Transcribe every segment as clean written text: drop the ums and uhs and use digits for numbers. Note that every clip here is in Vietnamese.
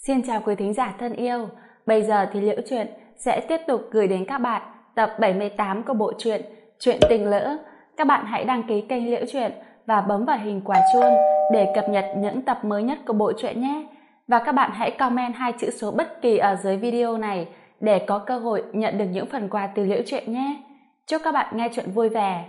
Xin chào quý thính giả thân yêu. Bây giờ thì Liễu Chuyện sẽ tiếp tục gửi đến các bạn tập 78 của bộ truyện Chuyện Tình Lỡ. Các bạn hãy đăng ký kênh Liễu Chuyện và bấm vào hình quả chuông để cập nhật những tập mới nhất của bộ truyện nhé. Và các bạn hãy comment 2 chữ số bất kỳ ở dưới video này để có cơ hội nhận được những phần quà từ Liễu Chuyện nhé. Chúc các bạn nghe chuyện vui vẻ.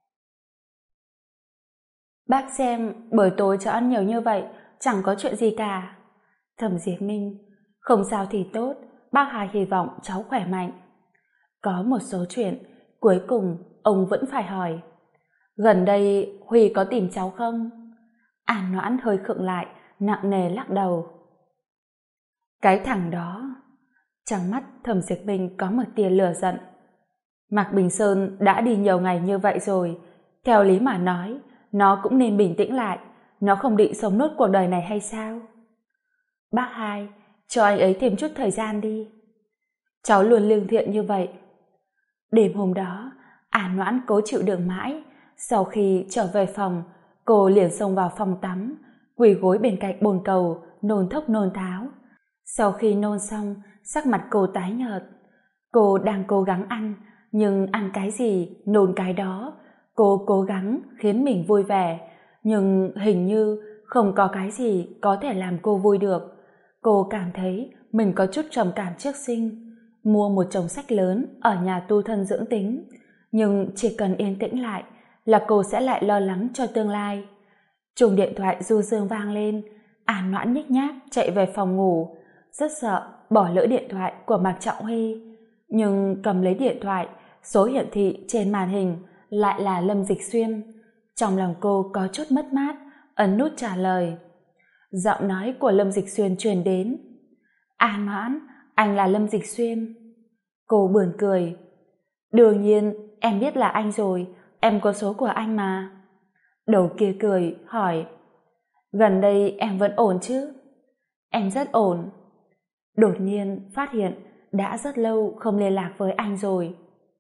Bác xem buổi tối cho ăn nhiều như vậy, chẳng có chuyện gì cả. Thẩm Diệp Minh: Không sao thì tốt, bác Hai hy vọng cháu khỏe mạnh. Có một số chuyện cuối cùng ông vẫn phải hỏi. Gần đây Huy có tìm cháu không? An Noãn hơi khựng lại, nặng nề lắc đầu. Cái thằng đó. Trong mắt Thẩm Diệp Minh có một tia lửa giận. Mạc Bình Sơn đã đi nhiều ngày như vậy rồi, theo lý mà nói nó cũng nên bình tĩnh lại. Nó không định sống nốt cuộc đời này hay sao? Bác Hai, cho anh ấy thêm chút thời gian đi. Cháu luôn lương thiện như vậy. Đêm hôm đó, An Noãn cố chịu đựng mãi. Sau khi trở về phòng, cô liền xông vào phòng tắm, quỳ gối bên cạnh bồn cầu, nôn thốc nôn tháo. Sau khi nôn xong, sắc mặt cô tái nhợt. Cô đang cố gắng ăn, nhưng ăn cái gì, nôn cái đó. Cô cố gắng khiến mình vui vẻ, nhưng hình như không có cái gì có thể làm cô vui được. Cô cảm thấy mình có chút trầm cảm trước sinh. Mua một chồng sách lớn ở nhà tu thân dưỡng tính, nhưng chỉ cần yên tĩnh lại là cô sẽ lại lo lắng cho tương lai. Chuông điện thoại du dương vang lên. An Noãn nhếch nhác chạy về phòng ngủ, rất sợ bỏ lỡ điện thoại của Mạc Trọng Huy. Nhưng cầm lấy điện thoại, số hiển thị trên màn hình lại là Lâm Dịch Xuyên. Trong lòng cô có chút mất mát, ấn nút trả lời. Giọng nói của Lâm Dịch Xuyên truyền đến. An Noãn, anh là Lâm Dịch Xuyên. Cô buồn cười. Đương nhiên, em biết là anh rồi, em có số của anh mà. Đầu kia cười, hỏi. Gần đây em vẫn ổn chứ? Em rất ổn. Đột nhiên phát hiện đã rất lâu không liên lạc với anh rồi.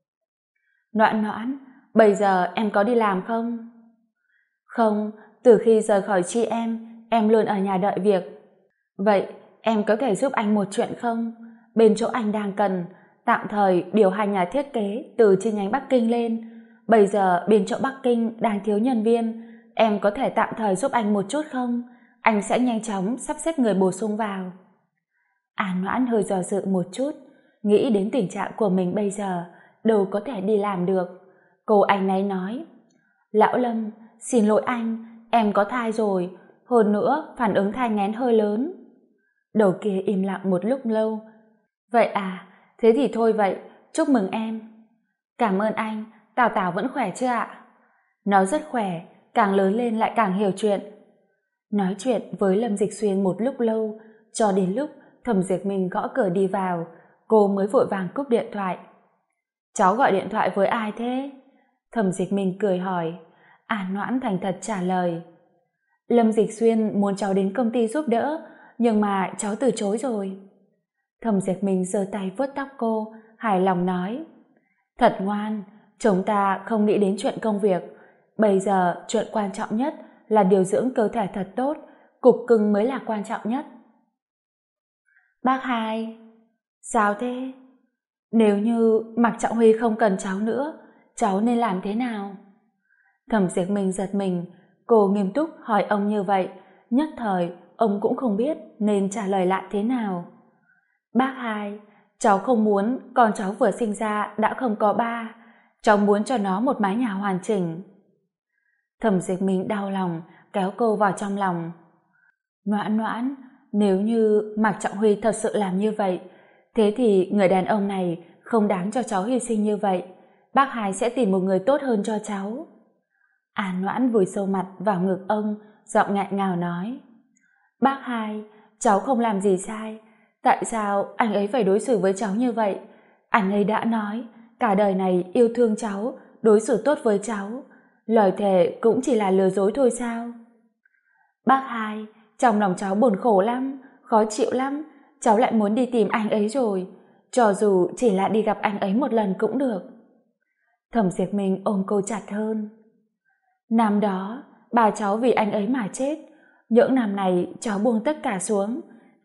Noãn Noãn, bây giờ em có đi làm không? Không, từ khi rời khỏi chị em luôn ở nhà đợi việc. Vậy em có thể giúp anh một chuyện không? Bên chỗ anh đang cần tạm thời điều hành nhà thiết kế từ chi nhánh Bắc Kinh lên. Bây giờ bên chỗ Bắc Kinh đang thiếu nhân viên, em có thể tạm thời giúp anh một chút không? Anh sẽ nhanh chóng sắp xếp người bổ sung vào. An Noãn hơi do dự một chút, nghĩ đến tình trạng của mình bây giờ, đâu có thể đi làm được. Cô anh náy nói. Lão Lâm, xin lỗi anh, em có thai rồi, hơn nữa phản ứng thai nghén hơi lớn. Đầu kia im lặng một lúc lâu. Vậy à, thế thì thôi vậy, chúc mừng em. Cảm ơn anh, Tào Tào vẫn khỏe chưa ạ? Nó rất khỏe, càng lớn lên lại càng hiểu chuyện. Nói chuyện với Lâm Dịch Xuyên một lúc lâu, cho đến lúc Thẩm Diệp Minh gõ cửa đi vào, cô mới vội vàng cúp điện thoại. Cháu gọi điện thoại với ai thế? Thẩm Diệp Minh cười hỏi. An Noãn thành thật trả lời. Lâm Dịch Xuyên muốn cháu đến công ty giúp đỡ, nhưng mà cháu từ chối rồi. Thẩm Diệp Minh giơ tay vuốt tóc cô, hài lòng nói. Thật ngoan, chúng ta không nghĩ đến chuyện công việc. Bây giờ chuyện quan trọng nhất là điều dưỡng cơ thể thật tốt, cục cưng mới là quan trọng nhất. Bác Hai, sao thế? Nếu như Mạc Trọng Huy không cần cháu nữa, cháu nên làm thế nào? Thẩm Diệp Minh giật mình, cô nghiêm túc hỏi ông như vậy, nhất thời ông cũng không biết nên trả lời lại thế nào. Bác Hai, cháu không muốn con cháu vừa sinh ra đã không có ba, cháu muốn cho nó một mái nhà hoàn chỉnh. Thẩm Diệp Minh đau lòng, kéo cô vào trong lòng. Noãn Noãn, nếu như Mạc Trọng Huy thật sự làm như vậy, thế thì người đàn ông này không đáng cho cháu hy sinh như vậy. Bác Hai sẽ tìm một người tốt hơn cho cháu. An Noãn vùi sâu mặt vào ngực ông, giọng nghẹn ngào nói. Bác Hai, cháu không làm gì sai. Tại sao anh ấy phải đối xử với cháu như vậy? Anh ấy đã nói cả đời này yêu thương cháu, đối xử tốt với cháu. Lời thề cũng chỉ là lừa dối thôi sao? Bác Hai, trong lòng cháu buồn khổ lắm, khó chịu lắm. Cháu lại muốn đi tìm anh ấy rồi. Cho dù chỉ là đi gặp anh ấy một lần cũng được. Thẩm Diệp Minh ôm cô chặt hơn. Năm đó, bà cháu vì anh ấy mà chết. Những năm này cháu buông tất cả xuống.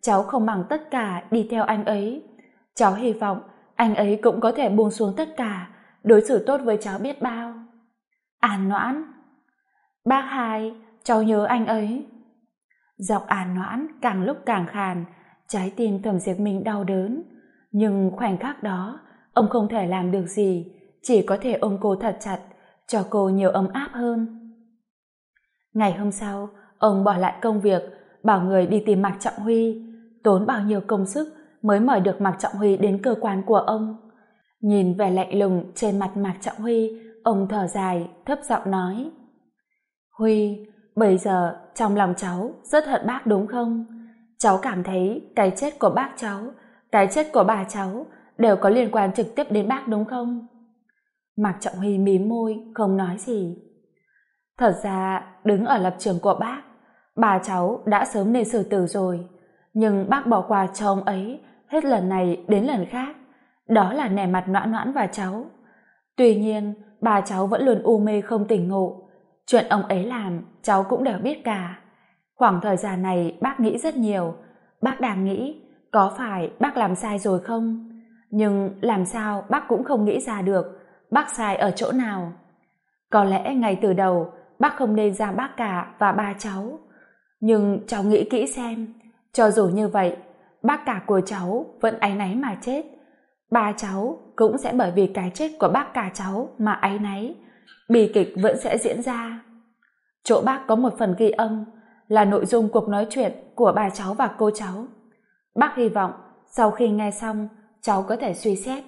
cháu không màng tất cả đi theo anh ấy. Cháu hy vọng anh ấy cũng có thể buông xuống tất cả, đối xử tốt với cháu biết bao. An Noãn. Bác hai, cháu nhớ anh ấy. Giọng An Noãn càng lúc càng khàn, trái tim Thẩm Diệp Minh đau đớn. Nhưng khoảnh khắc đó, ông không thể làm được gì, chỉ có thể ôm cô thật chặt, cho cô nhiều ấm áp hơn. Ngày hôm sau, ông bỏ lại công việc, bảo người đi tìm Mạc Trọng Huy, tốn bao nhiêu công sức mới mời được Mạc Trọng Huy đến cơ quan của ông. Nhìn vẻ lạnh lùng trên mặt Mạc Trọng Huy, ông thở dài, thấp giọng nói: Huy, bây giờ trong lòng cháu rất hận bác đúng không? Cháu cảm thấy cái chết của bác cháu, cái chết của bà cháu đều có liên quan trực tiếp đến bác đúng không? Mạc Trọng Huy mím môi, không nói gì. Thật ra, đứng ở lập trường của bác, bà cháu đã sớm nên xử tử rồi, nhưng bác bỏ qua cho ông ấy hết lần này đến lần khác. Đó là nể mặt Noãn Noãn và cháu. Tuy nhiên, bà cháu vẫn luôn u mê không tỉnh ngộ. Chuyện ông ấy làm, cháu cũng đều biết cả. Khoảng thời gian này bác nghĩ rất nhiều. Bác đang nghĩ, có phải bác làm sai rồi không? Nhưng làm sao bác cũng không nghĩ ra được bác sai ở chỗ nào. Có lẽ ngay từ đầu bác không nên ra bác cả và ba cháu. Nhưng cháu nghĩ kỹ xem, cho dù như vậy, bác cả của cháu vẫn áy náy mà chết. Ba cháu cũng sẽ bởi vì cái chết của bác cả cháu mà áy náy. Bi kịch vẫn sẽ diễn ra. Chỗ bác có một phần ghi âm là nội dung cuộc nói chuyện của bà cháu và cô cháu. Bác hy vọng sau khi nghe xong, cháu có thể suy xét.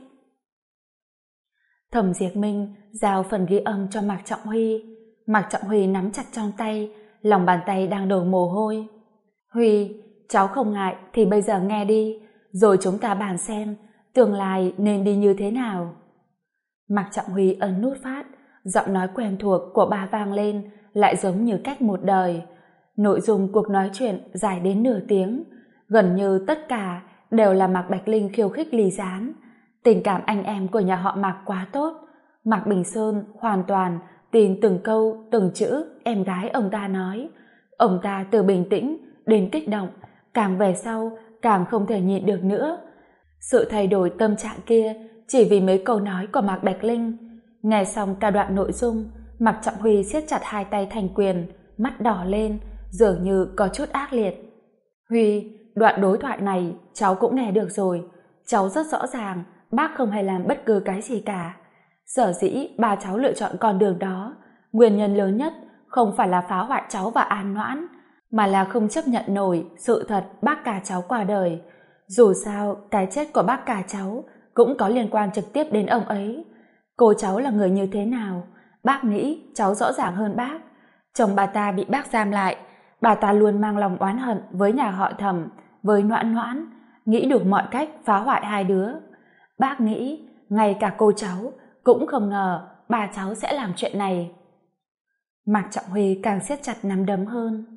Thẩm Diệp Minh giao phần ghi âm cho Mạc Trọng Huy. Mạc Trọng Huy nắm chặt trong tay, lòng bàn tay đang đổ mồ hôi. Huy, cháu không ngại thì bây giờ nghe đi, rồi chúng ta bàn xem tương lai nên đi như thế nào. Mạc Trọng Huy ấn nút phát, giọng nói quen thuộc của bà vang lên, lại giống như cách một đời. Nội dung cuộc nói chuyện dài đến nửa tiếng, gần như tất cả đều là Mạc Bạch Linh khiêu khích Lý Gián. Tình cảm anh em của nhà họ Mạc quá tốt. Mạc Bình Sơn hoàn toàn tin từng câu, từng chữ em gái ông ta nói. Ông ta từ bình tĩnh đến kích động, càng về sau càng không thể nhịn được nữa. Sự thay đổi tâm trạng kia chỉ vì mấy câu nói của Mạc Bạch Linh. Nghe xong cả đoạn nội dung, Mạc Trọng Huy siết chặt hai tay thành quyền, mắt đỏ lên, dường như có chút ác liệt. Huy, đoạn đối thoại này cháu cũng nghe được rồi. Cháu rất rõ ràng bác không hề làm bất cứ cái gì cả. Sở dĩ bà cháu lựa chọn con đường đó, nguyên nhân lớn nhất không phải là phá hoại cháu và An Noãn, mà là không chấp nhận nổi sự thật bác cả cháu qua đời. Dù sao, cái chết của bác cả cháu cũng có liên quan trực tiếp đến ông ấy. Cô cháu là người như thế nào, bác nghĩ cháu rõ ràng hơn bác. Chồng bà ta bị bác giam lại, bà ta luôn mang lòng oán hận với nhà họ Thẩm, với Noãn Noãn, nghĩ đủ mọi cách phá hoại hai đứa. Bác nghĩ ngay cả cô cháu cũng không ngờ bà cháu sẽ làm chuyện này. Mạc Trọng Huy càng siết chặt nắm đấm hơn.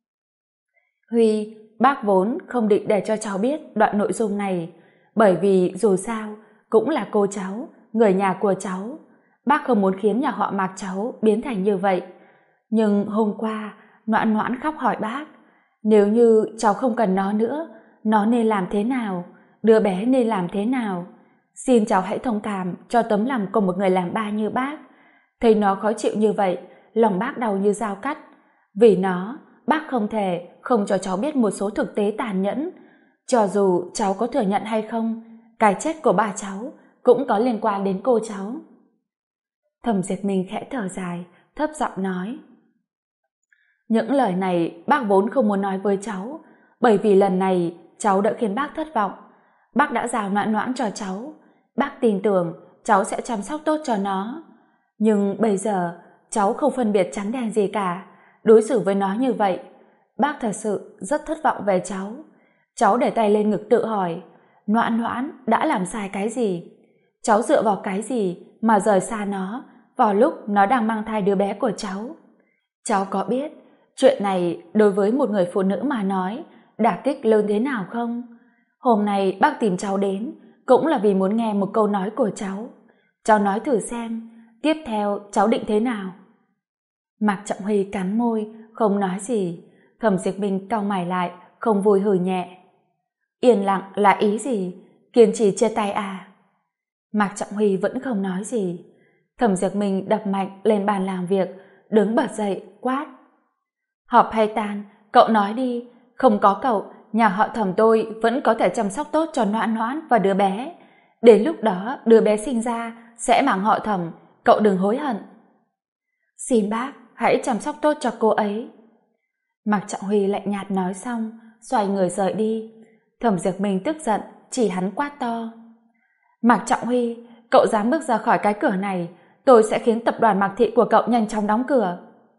Huy, bác vốn không định để cho cháu biết đoạn nội dung này, bởi vì dù sao cũng là cô cháu, người nhà của cháu. Bác không muốn khiến nhà họ Mạc cháu biến thành như vậy. Nhưng hôm qua Noãn Noãn khóc hỏi bác, nếu như cháu không cần nó nữa, nó nên làm thế nào, đứa bé nên làm thế nào. Xin cháu hãy thông cảm cho tấm lòng của một người làm ba như bác. Thấy nó khó chịu như vậy, lòng bác đau như dao cắt. Vì nó, bác không thể không cho cháu biết một số thực tế tàn nhẫn. Cho dù cháu có thừa nhận hay không, cái chết của bà cháu cũng có liên quan đến cô cháu. Thẩm Diệp Minh khẽ thở dài, thấp giọng nói. Những lời này bác vốn không muốn nói với cháu, bởi vì lần này cháu đã khiến bác thất vọng. Bác đã giao Noãn Noãn cho cháu. Bác tin tưởng cháu sẽ chăm sóc tốt cho nó. Nhưng bây giờ cháu không phân biệt trắng đen gì cả, đối xử với nó như vậy. Bác thật sự rất thất vọng về cháu. Cháu để tay lên ngực tự hỏi, Noãn Noãn đã làm sai cái gì? Cháu dựa vào cái gì mà rời xa nó vào lúc nó đang mang thai đứa bé của cháu? Cháu có biết chuyện này đối với một người phụ nữ mà nói đả kích lớn thế nào không? Hôm nay bác tìm cháu đến cũng là vì muốn nghe một câu nói của cháu. Cháu nói thử xem, tiếp theo cháu định thế nào? Mạc Trọng Huy cắn môi, không nói gì. Thẩm Diệp Minh cau mày lại, không vui hừ nhẹ. Yên lặng là ý gì? Kiên trì chia tay à? Mạc Trọng Huy vẫn không nói gì. Thẩm Diệp Minh đập mạnh lên bàn làm việc, đứng bật dậy, quát. Họp hay tan, cậu nói đi. Không có cậu, nhà họ Thẩm tôi vẫn có thể chăm sóc tốt cho Noãn Noãn và đứa bé. Đến lúc đó, đứa bé sinh ra sẽ mang họ Thẩm, cậu đừng hối hận. Xin bác, hãy chăm sóc tốt cho cô ấy. Mạc Trọng Huy lạnh nhạt nói xong, xoay người rời đi. Thẩm Diệp Minh tức giận, chỉ hắn quát to. Mạc Trọng Huy, cậu dám bước ra khỏi cái cửa này, tôi sẽ khiến tập đoàn Mạc Thị của cậu nhanh chóng đóng cửa.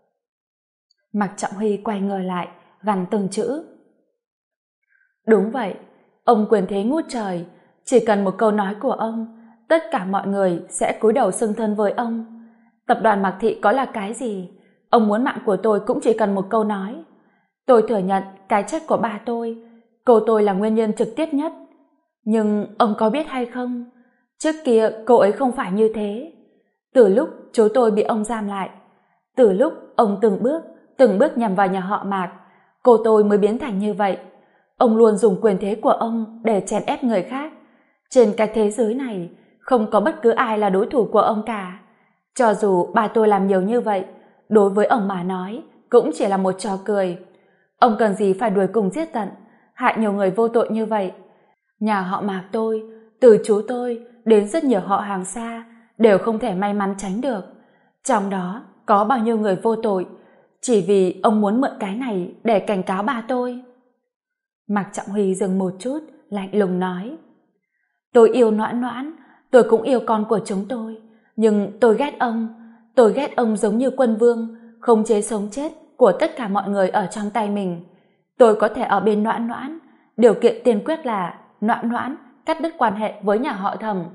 Mạc Trọng Huy quay người lại, gằn từng chữ. Đúng vậy, ông quyền thế ngút trời, chỉ cần một câu nói của ông, tất cả mọi người sẽ cúi đầu xưng thân với ông. Tập đoàn Mạc Thị có là cái gì? Ông muốn mạng của tôi cũng chỉ cần một câu nói. Tôi thừa nhận cái chết của ba tôi, cô tôi là nguyên nhân trực tiếp nhất. Nhưng ông có biết hay không? Trước kia cô ấy không phải như thế. Từ lúc chú tôi bị ông giam lại, từ lúc ông từng bước nhằm vào nhà họ Mạc, cô tôi mới biến thành như vậy. Ông luôn dùng quyền thế của ông để chèn ép người khác. Trên cái thế giới này, không có bất cứ ai là đối thủ của ông cả. Cho dù ba tôi làm nhiều như vậy, đối với ông mà nói, cũng chỉ là một trò cười. Ông cần gì phải đuổi cùng giết tận, hại nhiều người vô tội như vậy. Nhà họ Mạc tôi, từ chú tôi đến rất nhiều họ hàng xa, đều không thể may mắn tránh được. Trong đó có bao nhiêu người vô tội, chỉ vì ông muốn mượn cái này để cảnh cáo ba tôi. Mạc Trọng Huy dừng một chút, lạnh lùng nói. Tôi yêu Noãn Noãn, tôi cũng yêu con của chúng tôi, nhưng tôi ghét ông. Tôi ghét ông giống như quân vương, khống chế sống chết của tất cả mọi người ở trong tay mình. Tôi có thể ở bên Noãn Noãn, điều kiện tiên quyết là Noãn Noãn cắt đứt quan hệ với nhà họ Thẩm.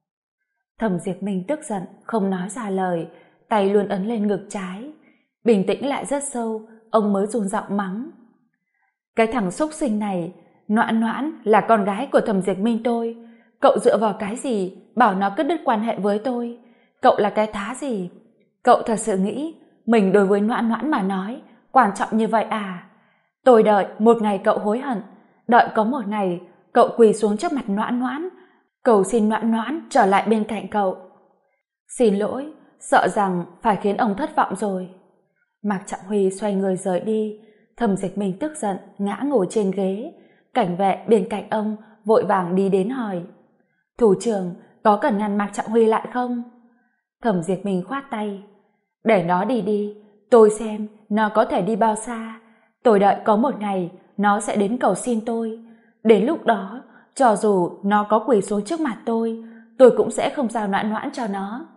Thẩm Diệp Minh tức giận, không nói ra lời, tay luôn ấn lên ngực trái. Bình tĩnh lại rất sâu, ông mới run giọng mắng. Cái thằng xúc sinh này, Noãn Noãn là con gái của Thẩm Diệp Minh tôi. Cậu dựa vào cái gì bảo nó cắt đứt quan hệ với tôi? Cậu là cái thá gì? Cậu thật sự nghĩ mình đối với Noãn Noãn mà nói quan trọng như vậy à? Tôi đợi một ngày cậu hối hận, đợi có một ngày cậu quỳ xuống trước mặt Noãn Noãn, cầu xin Noãn Noãn trở lại bên cạnh cậu. Xin lỗi, sợ rằng phải khiến ông thất vọng rồi. Mạc Trọng Huy xoay người rời đi. Thẩm Dịch Minh tức giận ngã ngồi trên ghế. Cảnh vệ bên cạnh ông vội vàng đi đến hỏi. Thủ trưởng, có cần ngăn Mạc Trọng Huy lại không? Thẩm Diệp Minh khoát tay. Để nó đi đi, tôi xem nó có thể đi bao xa. Tôi đợi có một ngày nó sẽ đến cầu xin tôi. Đến lúc đó, cho dù nó có quỳ xuống trước mặt tôi cũng sẽ không giao Noãn Noãn cho nó.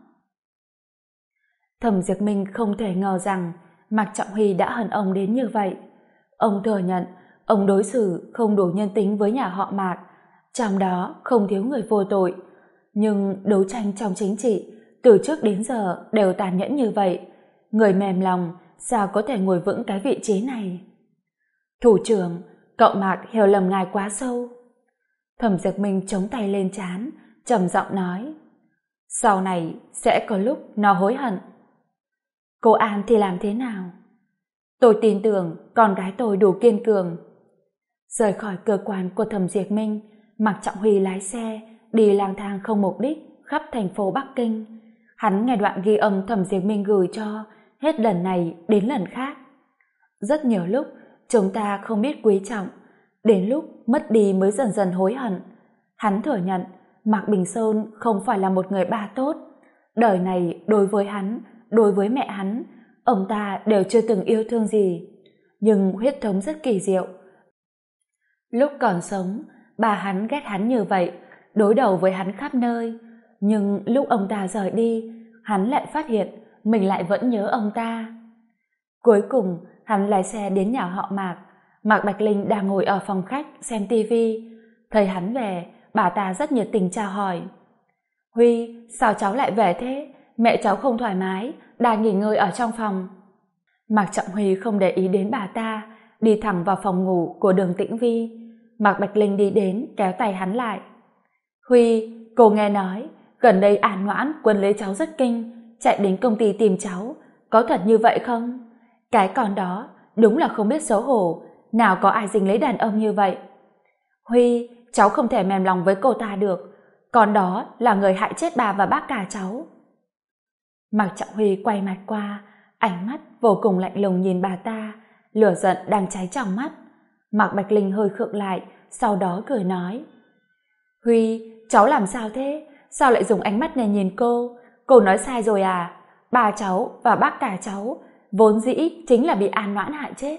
Thẩm Diệp Minh không thể ngờ rằng Mạc Trọng Huy đã hận ông đến như vậy. Ông thừa nhận ông đối xử không đủ nhân tính với nhà họ Mạc, trong đó không thiếu người vô tội. Nhưng đấu tranh trong chính trị từ trước đến giờ đều tàn nhẫn như vậy. Người mềm lòng sao có thể ngồi vững cái vị trí này? Thủ trưởng, cậu Mạc hiểu lầm ngài quá sâu. Thẩm Diệp Minh chống tay lên trán, trầm giọng nói. Sau này sẽ có lúc nó hối hận. Cô An thì làm thế nào? Tôi tin tưởng con gái tôi đủ kiên cường. Rời khỏi cơ quan của Thẩm Diệp Minh, Mạc Trọng Huy lái xe đi lang thang không mục đích khắp thành phố Bắc Kinh. Hắn nghe đoạn ghi âm Thẩm Diệp Minh gửi cho, hết lần này đến lần khác. Rất nhiều lúc chúng ta không biết quý trọng, đến lúc mất đi mới dần dần hối hận. Hắn thừa nhận Mạc Bình Sơn không phải là một người ba tốt. Đời này đối với hắn, đối với mẹ hắn, ông ta đều chưa từng yêu thương gì. Nhưng huyết thống rất kỳ diệu. Lúc còn sống, bà hắn ghét hắn như vậy, đối đầu với hắn khắp nơi. Nhưng lúc ông ta rời đi, hắn lại phát hiện mình lại vẫn nhớ ông ta. Cuối cùng, hắn lái xe đến nhà họ Mạc. Mạc Bạch Linh đang ngồi ở phòng khách xem tivi. Thấy hắn về, bà ta rất nhiệt tình chào hỏi. Huy, sao cháu lại về thế? Mẹ cháu không thoải mái, đang nghỉ ngơi ở trong phòng. Mạc Trọng Huy không để ý đến bà ta, đi thẳng vào phòng ngủ của Đường Tĩnh Vi. Mạc Bạch Linh đi đến kéo tay hắn lại. Huy, cô nghe nói gần đây An Noãn quấn lấy cháu rất kinh, chạy đến công ty tìm cháu, có thật như vậy không? Cái con đó đúng là không biết xấu hổ, nào có ai dính lấy đàn ông như vậy. Huy, cháu không thể mềm lòng với cô ta được, còn đó là người hại chết bà và bác cả cháu. Mạc Trọng Huy quay mặt qua, ánh mắt vô cùng lạnh lùng nhìn bà ta, lửa giận đang cháy trong mắt. Mạc Bạch Linh hơi khựng lại, sau đó cười nói: Huy, cháu làm sao thế? Sao lại dùng ánh mắt này nhìn cô? Cô nói sai rồi à? Bà cháu và bác cả cháu vốn dĩ chính là bị An Noãn hại chết.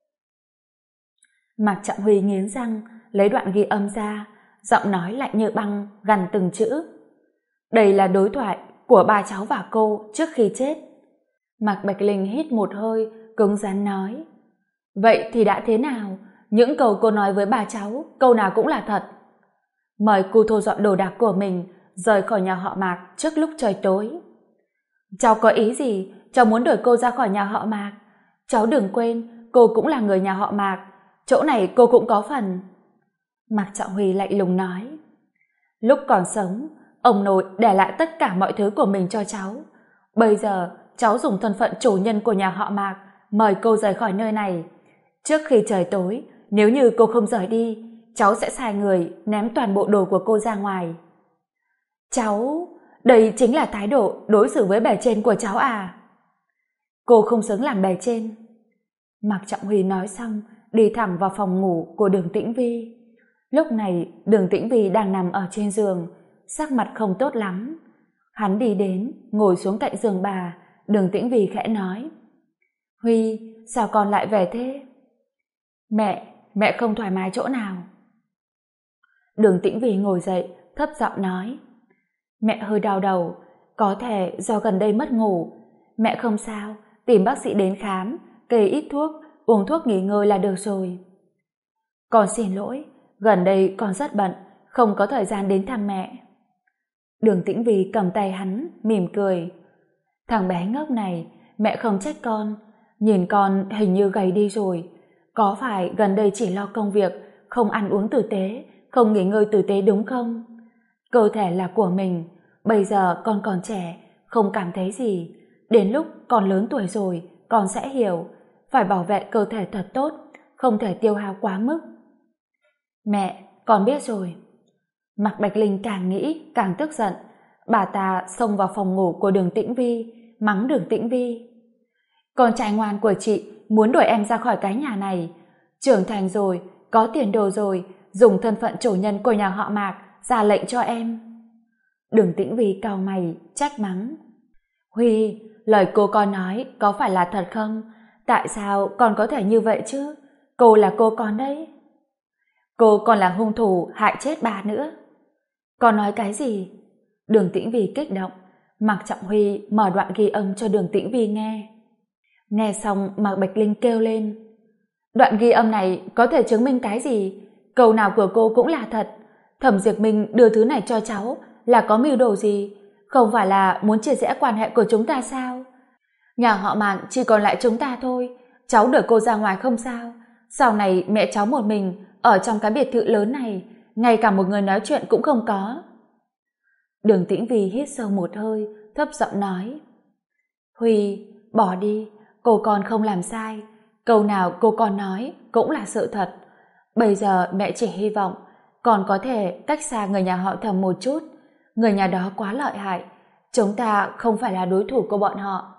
Mạc Trọng Huy nghiến răng, lấy đoạn ghi âm ra, giọng nói lạnh như băng, gằn từng chữ. Đây là đối thoại của bà cháu và cô trước khi chết. Mạc Bạch Linh hít một hơi, cứng rắn nói: Vậy thì đã thế nào? Những câu cô nói với bà cháu, câu nào cũng là thật. Mời cô thu dọn đồ đạc của mình, rời khỏi nhà họ Mạc trước lúc trời tối. Cháu có ý gì? Cháu muốn đuổi cô ra khỏi nhà họ Mạc. Cháu đừng quên, cô cũng là người nhà họ Mạc. Chỗ này cô cũng có phần. Mạc Trọng Huy lạnh lùng nói: Lúc còn sống, ông nội để lại tất cả mọi thứ của mình cho cháu. Bây giờ, cháu dùng thân phận chủ nhân của nhà họ Mạc mời cô rời khỏi nơi này. Trước khi trời tối, nếu như cô không rời đi, cháu sẽ sai người ném toàn bộ đồ của cô ra ngoài. Cháu, đây chính là thái độ đối xử với bề trên của cháu à? Cô không xứng làm bề trên. Mạc Trọng Huy nói xong, đi thẳng vào phòng ngủ của Đường Tĩnh Vi. Lúc này, Đường Tĩnh Vi đang nằm ở trên giường, sắc mặt không tốt lắm. Hắn đi đến, ngồi xuống cạnh giường bà. Đường Tĩnh Vi khẽ nói: Huy, sao con lại về thế? Mẹ không thoải mái chỗ nào? Đường Tĩnh Vi ngồi dậy, thấp giọng nói: Mẹ hơi đau đầu, có thể do gần đây mất ngủ. Mẹ không sao, tìm bác sĩ đến khám, kê ít thuốc, uống thuốc nghỉ ngơi là được rồi. Con xin lỗi, gần đây con rất bận, không có thời gian đến thăm mẹ. Đường Tĩnh Vi cầm tay hắn, mỉm cười: Thằng bé ngốc này, mẹ không trách con, nhìn con hình như gầy đi rồi. Có phải gần đây chỉ lo công việc, không ăn uống tử tế, không nghỉ ngơi tử tế đúng không? Cơ thể là của mình, bây giờ con còn trẻ, không cảm thấy gì. Đến lúc con lớn tuổi rồi, con sẽ hiểu, phải bảo vệ cơ thể thật tốt, không thể tiêu hao quá mức. Mẹ, con biết rồi. Mạc Bạch Linh càng nghĩ càng tức giận. Bà ta xông vào phòng ngủ của Đường Tĩnh Vi, mắng Đường Tĩnh Vi: Con trai ngoan của chị muốn đuổi em ra khỏi cái nhà này. Trưởng thành rồi, có tiền đồ rồi, dùng thân phận chủ nhân của nhà họ Mạc ra lệnh cho em. Đường Tĩnh Vi cau mày, trách mắng: Huy, lời cô con nói có phải là thật không? Tại sao con có thể như vậy chứ? Cô là cô con đấy. Cô còn là hung thủ hại chết bà nữa. Con nói cái gì? Đường Tĩnh Vi kích động. Mạc Trọng Huy mở đoạn ghi âm cho Đường Tĩnh Vi nghe. Nghe xong Mạc Bạch Linh kêu lên: Đoạn ghi âm này có thể chứng minh cái gì? Câu nào của cô cũng là thật. Thẩm Diệp Minh đưa thứ này cho cháu là có mưu đồ gì? Không phải là muốn chia rẽ quan hệ của chúng ta sao? Nhà họ Mạc chỉ còn lại chúng ta thôi. Cháu đuổi cô ra ngoài không sao. Sau này mẹ cháu một mình ở trong cái biệt thự lớn này, ngay cả một người nói chuyện cũng không có. Đường Tĩnh Vi hít sâu một hơi, thấp giọng nói: Huy, bỏ đi, cô con không làm sai. Câu nào cô con nói cũng là sự thật. Bây giờ mẹ chỉ hy vọng con có thể cách xa người nhà họ Thẩm một chút. Người nhà đó quá lợi hại, chúng ta không phải là đối thủ của bọn họ.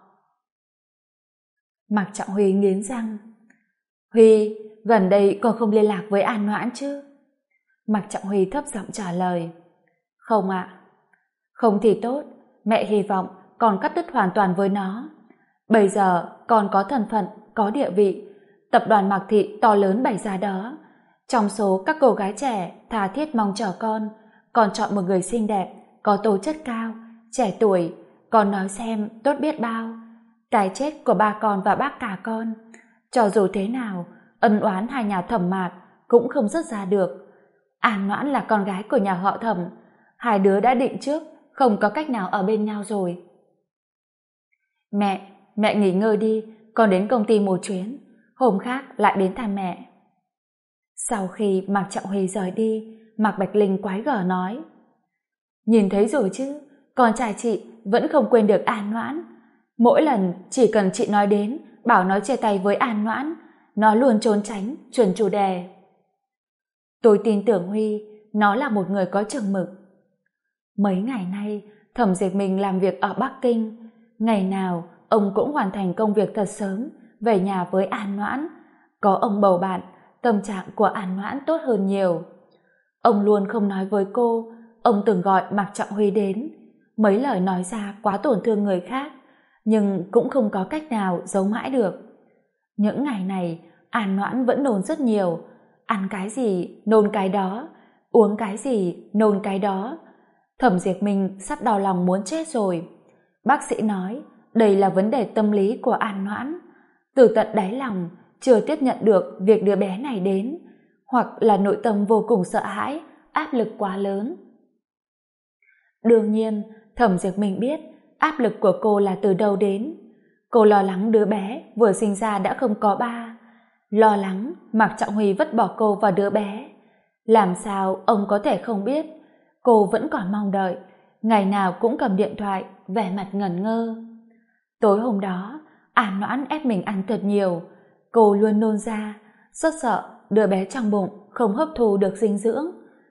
Mạc Trọng Huy nghiến răng: Huy, gần đây con không liên lạc với An Noãn chứ? Mạc Trọng Huy thấp giọng trả lời: Không ạ. Không thì tốt, mẹ hy vọng con cắt đứt hoàn toàn với nó. Bây giờ con có thân phận, có địa vị, tập đoàn Mạc Thị to lớn bày ra đó. Trong số các cô gái trẻ tha thiết mong chờ con chọn một người xinh đẹp, có tố chất cao, trẻ tuổi, con nói xem tốt biết bao. Cái chết của ba con và bác cả con, cho dù thế nào, ân oán hai nhà Thẩm Mạc cũng không dứt ra được. An Noãn là con gái của nhà họ Thẩm, hai đứa đã định trước, không có cách nào ở bên nhau rồi. Mẹ nghỉ ngơi đi, con đến công ty một chuyến, hôm khác lại đến thăm mẹ. Sau khi Mạc Trọng Huy rời đi, Mạc Bạch Linh quái gở nói: Nhìn thấy rồi chứ, con trai chị vẫn không quên được An Noãn. Mỗi lần chỉ cần chị nói đến, bảo nó chia tay với An Noãn, nó luôn trốn tránh, chuyển chủ đề. Tôi tin tưởng Huy, nó là một người có chừng mực. Mấy ngày nay, Thẩm Diệt Minh làm việc ở Bắc Kinh. Ngày nào, ông cũng hoàn thành công việc thật sớm, về nhà với An Noãn. Có ông bầu bạn, tâm trạng của An Noãn tốt hơn nhiều. Ông luôn không nói với cô, ông từng gọi Mạc Trọng Huy đến. Mấy lời nói ra quá tổn thương người khác, nhưng cũng không có cách nào giấu mãi được. Những ngày này, An Noãn vẫn nôn rất nhiều. Ăn cái gì, nôn cái đó. Uống cái gì, nôn cái đó. Thẩm Diệt Minh sắp đau lòng muốn chết rồi. Bác sĩ nói đây là vấn đề tâm lý của An Noãn. Từ tận đáy lòng chưa tiếp nhận được việc đứa bé này đến, hoặc là nội tâm vô cùng sợ hãi, áp lực quá lớn. Đương nhiên, Thẩm Diệt Minh biết áp lực của cô là từ đâu đến. Cô lo lắng đứa bé vừa sinh ra đã không có ba, lo lắng Mạc Trọng Huy vứt bỏ cô và đứa bé. Làm sao ông có thể không biết? Cô vẫn còn mong đợi, ngày nào cũng cầm điện thoại, vẻ mặt ngẩn ngơ. Tối hôm đó, An Noãn ép mình ăn thật nhiều. Cô luôn nôn ra, rất sợ đứa bé trong bụng không hấp thu được dinh dưỡng.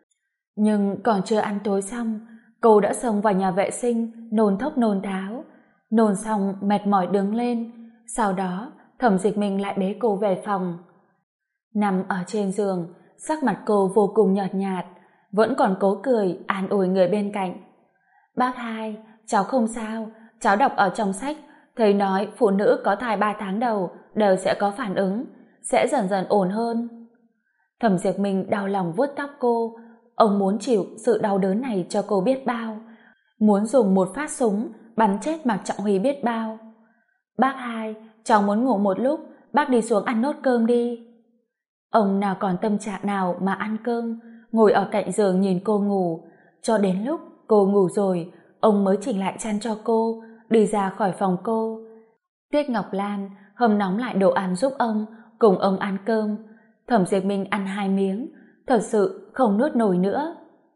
Nhưng còn chưa ăn tối xong, cô đã xông vào nhà vệ sinh, nôn thốc nôn tháo. Nôn xong mệt mỏi đứng lên, sau đó Thẩm Dịch Minh lại bế cô về phòng. Nằm ở trên giường, sắc mặt cô vô cùng nhợt nhạt, vẫn còn cố cười an ủi người bên cạnh. Bác hai, cháu không sao, cháu đọc ở trong sách, thầy nói phụ nữ có thai 3 tháng đầu đều sẽ có phản ứng, sẽ dần dần ổn hơn. Thẩm Diệp Minh đau lòng vuốt tóc cô, ông muốn chịu sự đau đớn này cho cô biết bao, muốn dùng một phát súng bắn chết Mạc Trọng Huy biết bao. Bác hai, cháu muốn ngủ một lúc, bác đi xuống ăn nốt cơm đi. Ông nào còn tâm trạng nào mà ăn cơm, ngồi ở cạnh giường nhìn cô ngủ, cho đến lúc cô ngủ rồi, ông mới chỉnh lại chăn cho cô, đi ra khỏi phòng cô. Tiết Ngọc Lan hâm nóng lại đồ ăn giúp ông, cùng ông ăn cơm. Thẩm Diệp Minh ăn 2 miếng, thật sự không nuốt nổi nữa.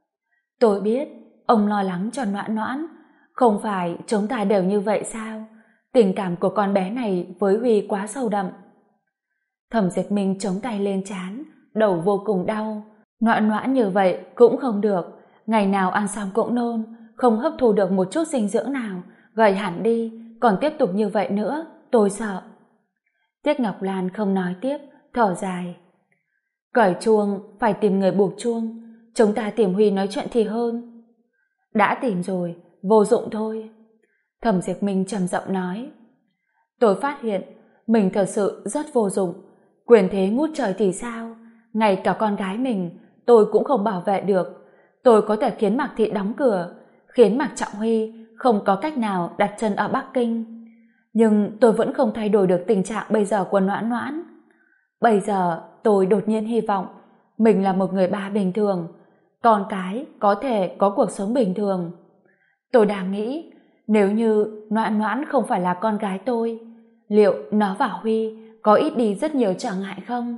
Tôi biết, ông lo lắng cho Noãn Noãn, không phải chúng ta đều như vậy sao? Tình cảm của con bé này với Huy quá sâu đậm. Thẩm Diệp Minh chống tay lên trán, đầu vô cùng đau. Noãn Noãn như vậy cũng không được, ngày nào ăn xong cũng nôn, không hấp thu được một chút dinh dưỡng nào, gầy hẳn đi, còn tiếp tục như vậy nữa, tôi sợ. Tiết Ngọc Lan không nói tiếp, thở dài. Cởi chuông, phải tìm người buộc chuông, chúng ta tìm Huy nói chuyện thì hơn. Đã tìm rồi, vô dụng thôi. Thẩm Diệp Minh trầm giọng nói. Tôi phát hiện mình thật sự rất vô dụng, quyền thế ngút trời thì sao, ngay cả con gái mình tôi cũng không bảo vệ được. Tôi có thể khiến Mạc Thị đóng cửa, khiến Mạc Trọng Huy không có cách nào đặt chân ở Bắc Kinh, nhưng tôi vẫn không thay đổi được tình trạng bây giờ của Noãn Noãn. Bây giờ tôi đột nhiên hy vọng mình là một người ba bình thường, con cái có thể có cuộc sống bình thường. Tôi đang nghĩ, nếu như Noãn Noãn không phải là con gái tôi, liệu nó và Huy có ít đi rất nhiều trở ngại không?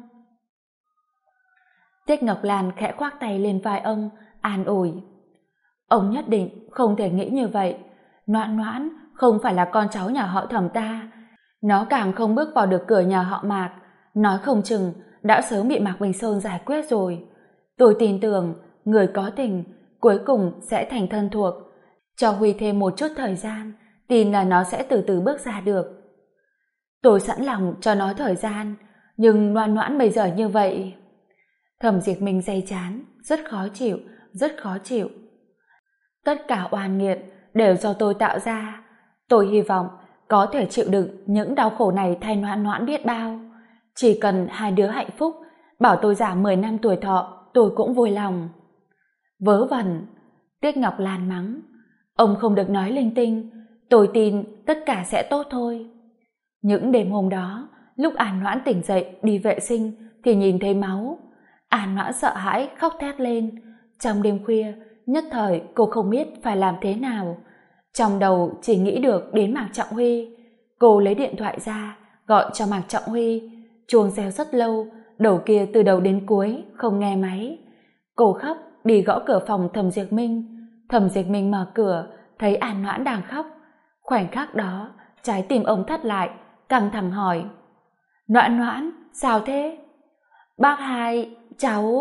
Tiết Ngọc Lan khẽ khoác tay lên vai ông, an ủi. Ông nhất định không thể nghĩ như vậy. Noãn Noãn không phải là con cháu nhà họ Thẩm ta. Nó càng không bước vào được cửa nhà họ Mạc, nói không chừng đã sớm bị Mạc Bình Sơn giải quyết rồi. Tôi tin tưởng người có tình cuối cùng sẽ thành thân thuộc. Cho Huy thêm một chút thời gian, tin là nó sẽ từ từ bước ra được. Tôi sẵn lòng cho nó thời gian, nhưng Noãn Noãn bây giờ như vậy. Thẩm Diệp Minh day chán, rất khó chịu, rất khó chịu. Tất cả oan nghiệt đều do tôi tạo ra. Tôi hy vọng có thể chịu đựng những đau khổ này thay Noãn Noãn biết bao. Chỉ cần hai đứa hạnh phúc, bảo tôi giảm 10 năm tuổi thọ, tôi cũng vui lòng. Vớ vẩn, Tiết Ngọc Lan mắng. Ông không được nói linh tinh, tôi tin tất cả sẽ tốt thôi. Những đêm hôm đó, lúc An Noãn tỉnh dậy đi vệ sinh thì nhìn thấy máu. An Noãn sợ hãi khóc thét lên. Trong đêm khuya, nhất thời cô không biết phải làm thế nào. Trong đầu chỉ nghĩ được đến Mạc Trọng Huy. Cô lấy điện thoại ra, gọi cho Mạc Trọng Huy. Chuông reo rất lâu, đầu kia từ đầu đến cuối không nghe máy. Cô khóc đi gõ cửa phòng Thẩm Diệp Minh. Thẩm Diệp Minh mở cửa, thấy An Noãn đang khóc. Khoảnh khắc đó, trái tim ông thắt lại, căng thẳng hỏi. Noãn Noãn, sao thế? Bác hai, cháu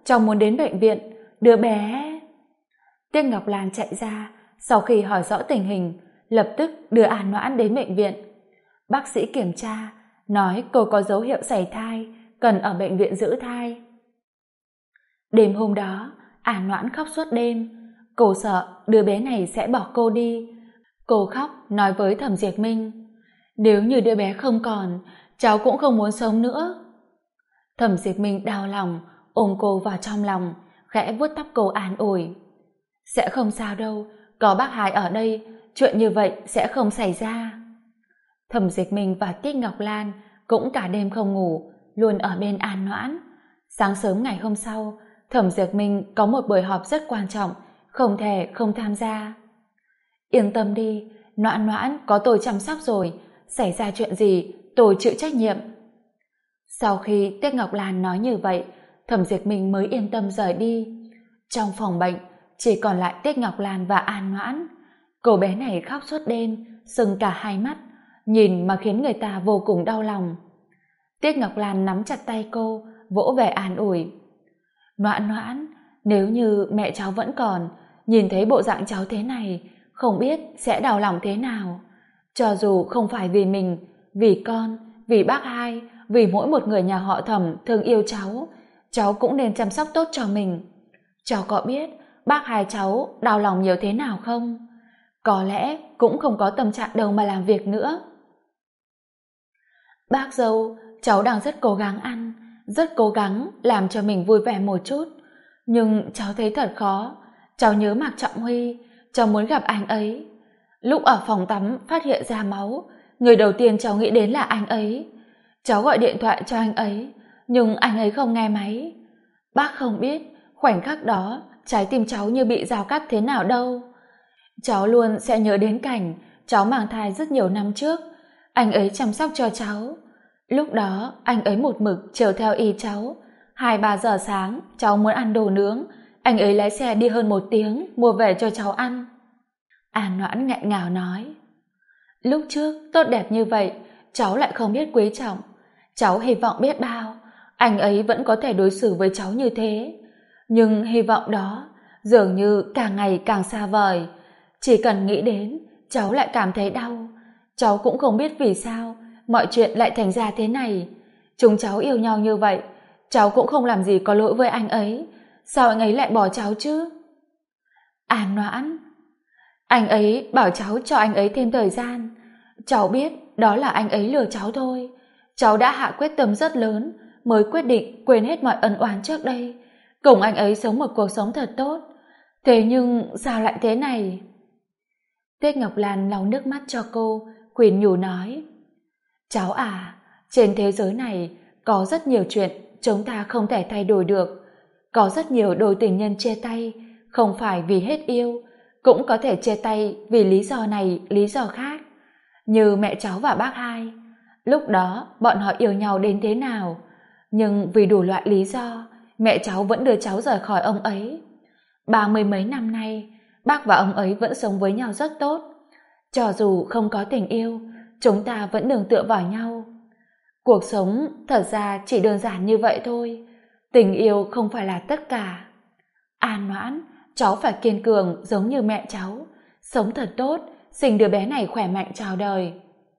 cháu muốn đến bệnh viện, đứa bé... Tiết Ngọc Lan chạy ra, sau khi hỏi rõ tình hình, lập tức đưa An Noãn đến bệnh viện. Bác sĩ kiểm tra, nói cô có dấu hiệu sảy thai, cần ở bệnh viện giữ thai. Đêm hôm đó, An Noãn khóc suốt đêm. Cô sợ đứa bé này sẽ bỏ cô đi. Cô khóc nói với Thẩm Diệp Minh, nếu như đứa bé không còn, cháu cũng không muốn sống nữa. Thẩm Diệp Minh đau lòng, ôm cô vào trong lòng, khẽ vuốt tóc cô an ủi. Sẽ không sao đâu, có bác Hai ở đây, chuyện như vậy sẽ không xảy ra. Thẩm Diệp Minh và Tiết Ngọc Lan cũng cả đêm không ngủ, luôn ở bên An Noãn. Sáng sớm ngày hôm sau, Thẩm Diệp Minh có một buổi họp rất quan trọng, không thể không tham gia. Yên tâm đi, Noãn Noãn có tôi chăm sóc rồi, xảy ra chuyện gì tôi chịu trách nhiệm. Sau khi Tiết Ngọc Lan nói như vậy, Thẩm Diệp Minh mới yên tâm rời đi. Trong phòng bệnh chỉ còn lại Tiết Ngọc Lan và An Noãn. Cô bé này khóc suốt đêm, sưng cả hai mắt, nhìn mà khiến người ta vô cùng đau lòng. Tiết Ngọc Lan nắm chặt tay cô, vỗ về an ủi. Noãn Noãn, nếu như mẹ cháu vẫn còn, nhìn thấy bộ dạng cháu thế này, không biết sẽ đau lòng thế nào. Cho dù không phải vì mình, vì con, vì bác Hai, vì mỗi một người nhà họ Thẩm thương yêu cháu cũng nên chăm sóc tốt cho mình. Cháu có biết bác Hai cháu đau lòng nhiều thế nào không? Có lẽ cũng không có tâm trạng đâu mà làm việc nữa. Bác dâu, cháu đang rất cố gắng ăn, rất cố gắng làm cho mình vui vẻ một chút. Nhưng cháu thấy thật khó. Cháu nhớ Mạc Trọng Huy, cháu muốn gặp anh ấy. Lúc ở phòng tắm phát hiện ra máu, người đầu tiên cháu nghĩ đến là anh ấy. Cháu gọi điện thoại cho anh ấy, nhưng anh ấy không nghe máy. Bác không biết khoảnh khắc đó trái tim cháu như bị dao cắt thế nào đâu. Cháu luôn sẽ nhớ đến cảnh cháu mang thai rất nhiều năm trước, anh ấy chăm sóc cho cháu. Lúc đó anh ấy một mực chiều theo ý cháu. 2-3 giờ sáng cháu muốn ăn đồ nướng, anh ấy lái xe đi hơn 1 tiếng mua về cho cháu ăn. An Noãn nghẹn ngào nói, lúc trước tốt đẹp như vậy cháu lại không biết quý trọng. Cháu hy vọng biết bao anh ấy vẫn có thể đối xử với cháu như thế, nhưng hy vọng đó dường như càng ngày càng xa vời. Chỉ cần nghĩ đến cháu lại cảm thấy đau. Cháu cũng không biết vì sao mọi chuyện lại thành ra thế này. Chúng cháu yêu nhau như vậy, cháu cũng không làm gì có lỗi với anh ấy. Sao anh ấy lại bỏ cháu chứ? An Noãn, anh ấy bảo cháu cho anh ấy thêm thời gian. Cháu biết đó là anh ấy lừa cháu thôi. Cháu đã hạ quyết tâm rất lớn mới quyết định quên hết mọi ân oán trước đây, cùng anh ấy sống một cuộc sống thật tốt. Thế nhưng sao lại thế này? Tiết Ngọc Lan lau nước mắt cho cô, khuyên nhủ nói, cháu à, trên thế giới này có rất nhiều chuyện chúng ta không thể thay đổi được. Có rất nhiều đôi tình nhân chia tay không phải vì hết yêu, cũng có thể chia tay vì lý do này lý do khác. Như mẹ cháu và bác Hai, lúc đó bọn họ yêu nhau đến thế nào, nhưng vì đủ loại lý do mẹ cháu vẫn đưa cháu rời khỏi ông ấy. 30 mấy năm nay bác và ông ấy vẫn sống với nhau rất tốt. Cho dù không có tình yêu, chúng ta vẫn nương tựa vào nhau. Cuộc sống thật ra chỉ đơn giản như vậy thôi. Tình yêu không phải là tất cả. An Noãn, cháu phải kiên cường giống như mẹ cháu, sống thật tốt, sinh đứa bé này khỏe mạnh chào đời.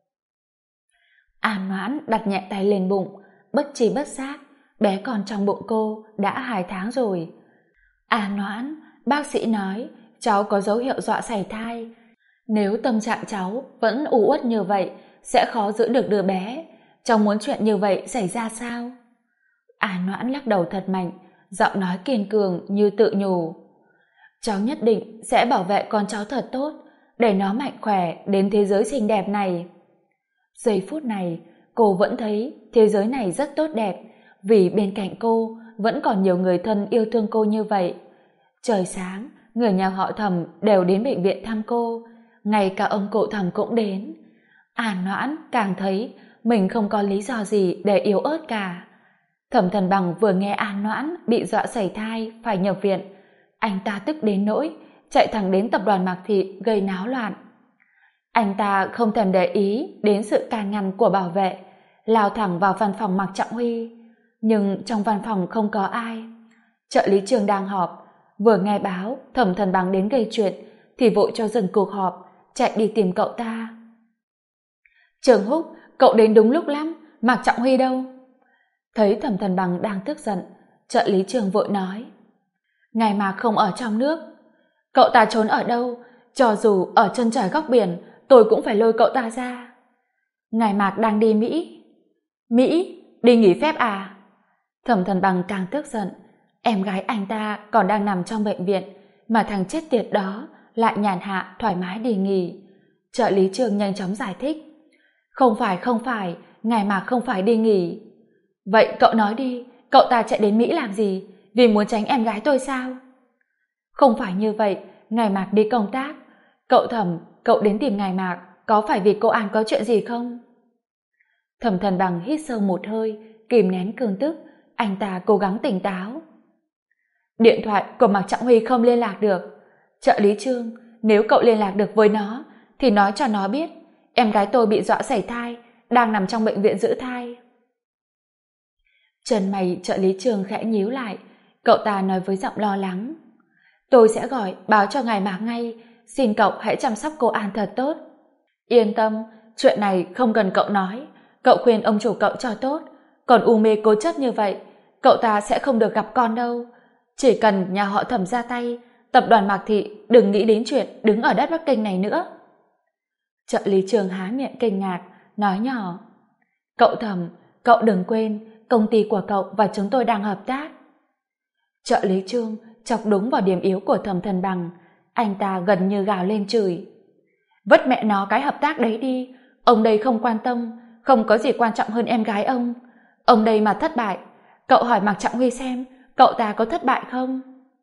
An Noãn đặt nhẹ tay lên bụng, bất tri bất giác bé con trong bụng cô đã 2 tháng rồi. An Noãn, bác sĩ nói cháu có dấu hiệu dọa sảy thai. Nếu tâm trạng cháu vẫn u uất như vậy sẽ khó giữ được đứa bé. Cháu muốn chuyện như vậy xảy ra sao? An Noãn lắc đầu thật mạnh, giọng nói kiên cường như tự nhủ, cháu nhất định sẽ bảo vệ con cháu thật tốt, để nó mạnh khỏe đến thế giới xinh đẹp này. Giây phút này cô vẫn thấy thế giới này rất tốt đẹp, vì bên cạnh cô vẫn còn nhiều người thân yêu thương cô như vậy. Trời sáng, người nhà họ Thẩm đều đến bệnh viện thăm cô, ngay cả ông cụ Thẩm cũng đến. An Noãn càng thấy mình không có lý do gì để yếu ớt cả. Thẩm Thần Bằng vừa nghe An Noãn bị dọa sảy thai phải nhập viện, anh ta tức đến nỗi chạy thẳng đến tập đoàn Mạc Thị gây náo loạn. Anh ta không thèm để ý đến sự can ngăn của bảo vệ, lao thẳng vào văn phòng Mạc Trọng Huy. Nhưng trong văn phòng không có ai. Trợ lý Trường đang họp, vừa nghe báo Thẩm Thần Bằng đến gây chuyện thì vội cho dừng cuộc họp, chạy đi tìm cậu ta. Trường Húc, cậu đến đúng lúc lắm, Mạc Trọng Huy đâu? Thấy Thẩm Thần Bằng đang tức giận, trợ lý Trường vội nói: Ngài Mạc không ở trong nước. Cậu ta trốn ở đâu? Cho dù ở chân trời góc biển, tôi cũng phải lôi cậu ta ra. Ngài Mạc đang đi Mỹ. Mỹ? Đi nghỉ phép à? Thẩm Thần Bằng càng tức giận. Em gái anh ta còn đang nằm trong bệnh viện, mà thằng chết tiệt đó lại nhàn hạ thoải mái đi nghỉ. Trợ lý Trường nhanh chóng giải thích: Không phải, Ngài Mạc không phải đi nghỉ. Vậy cậu nói đi, cậu ta chạy đến Mỹ làm gì? Vì muốn tránh em gái tôi sao? Không phải như vậy, Ngài Mạc đi công tác. Cậu Thẩm, cậu đến tìm Ngài Mạc, có phải vì cô An có chuyện gì không? Thẩm Thần Bằng hít sâu một hơi, kìm nén cơn tức, anh ta cố gắng tỉnh táo. Điện thoại của Mạc Trọng Huy không liên lạc được. Trợ lý Trương, nếu cậu liên lạc được với nó, thì nói cho nó biết, em gái tôi bị dọa sảy thai, đang nằm trong bệnh viện giữ thai. Chân mày trợ lý Trương khẽ nhíu lại, cậu ta nói với giọng lo lắng: Tôi sẽ gọi báo cho ngài Mạc ngay, xin cậu hãy chăm sóc cô An thật tốt. Yên tâm, chuyện này không cần cậu nói, cậu khuyên ông chủ cậu cho tốt, còn u mê cố chấp như vậy, cậu ta sẽ không được gặp con đâu. Chỉ cần nhà họ Thẩm ra tay, tập đoàn Mạc Thị đừng nghĩ đến chuyện đứng ở đất Bắc Kinh này nữa. Trợ lý Trường há miệng kinh ngạc, nói nhỏ: Cậu Thẩm, cậu đừng quên, công ty của cậu và chúng tôi đang hợp tác. Trợ lý Trương chọc đúng vào điểm yếu của Thẩm Thần Bằng, anh ta gần như gào lên chửi: Vất mẹ nó cái hợp tác đấy đi, ông đây không quan tâm, không có gì quan trọng hơn em gái ông. Ông đây mà thất bại, cậu hỏi Mạc Trọng Huy xem, cậu ta có thất bại không?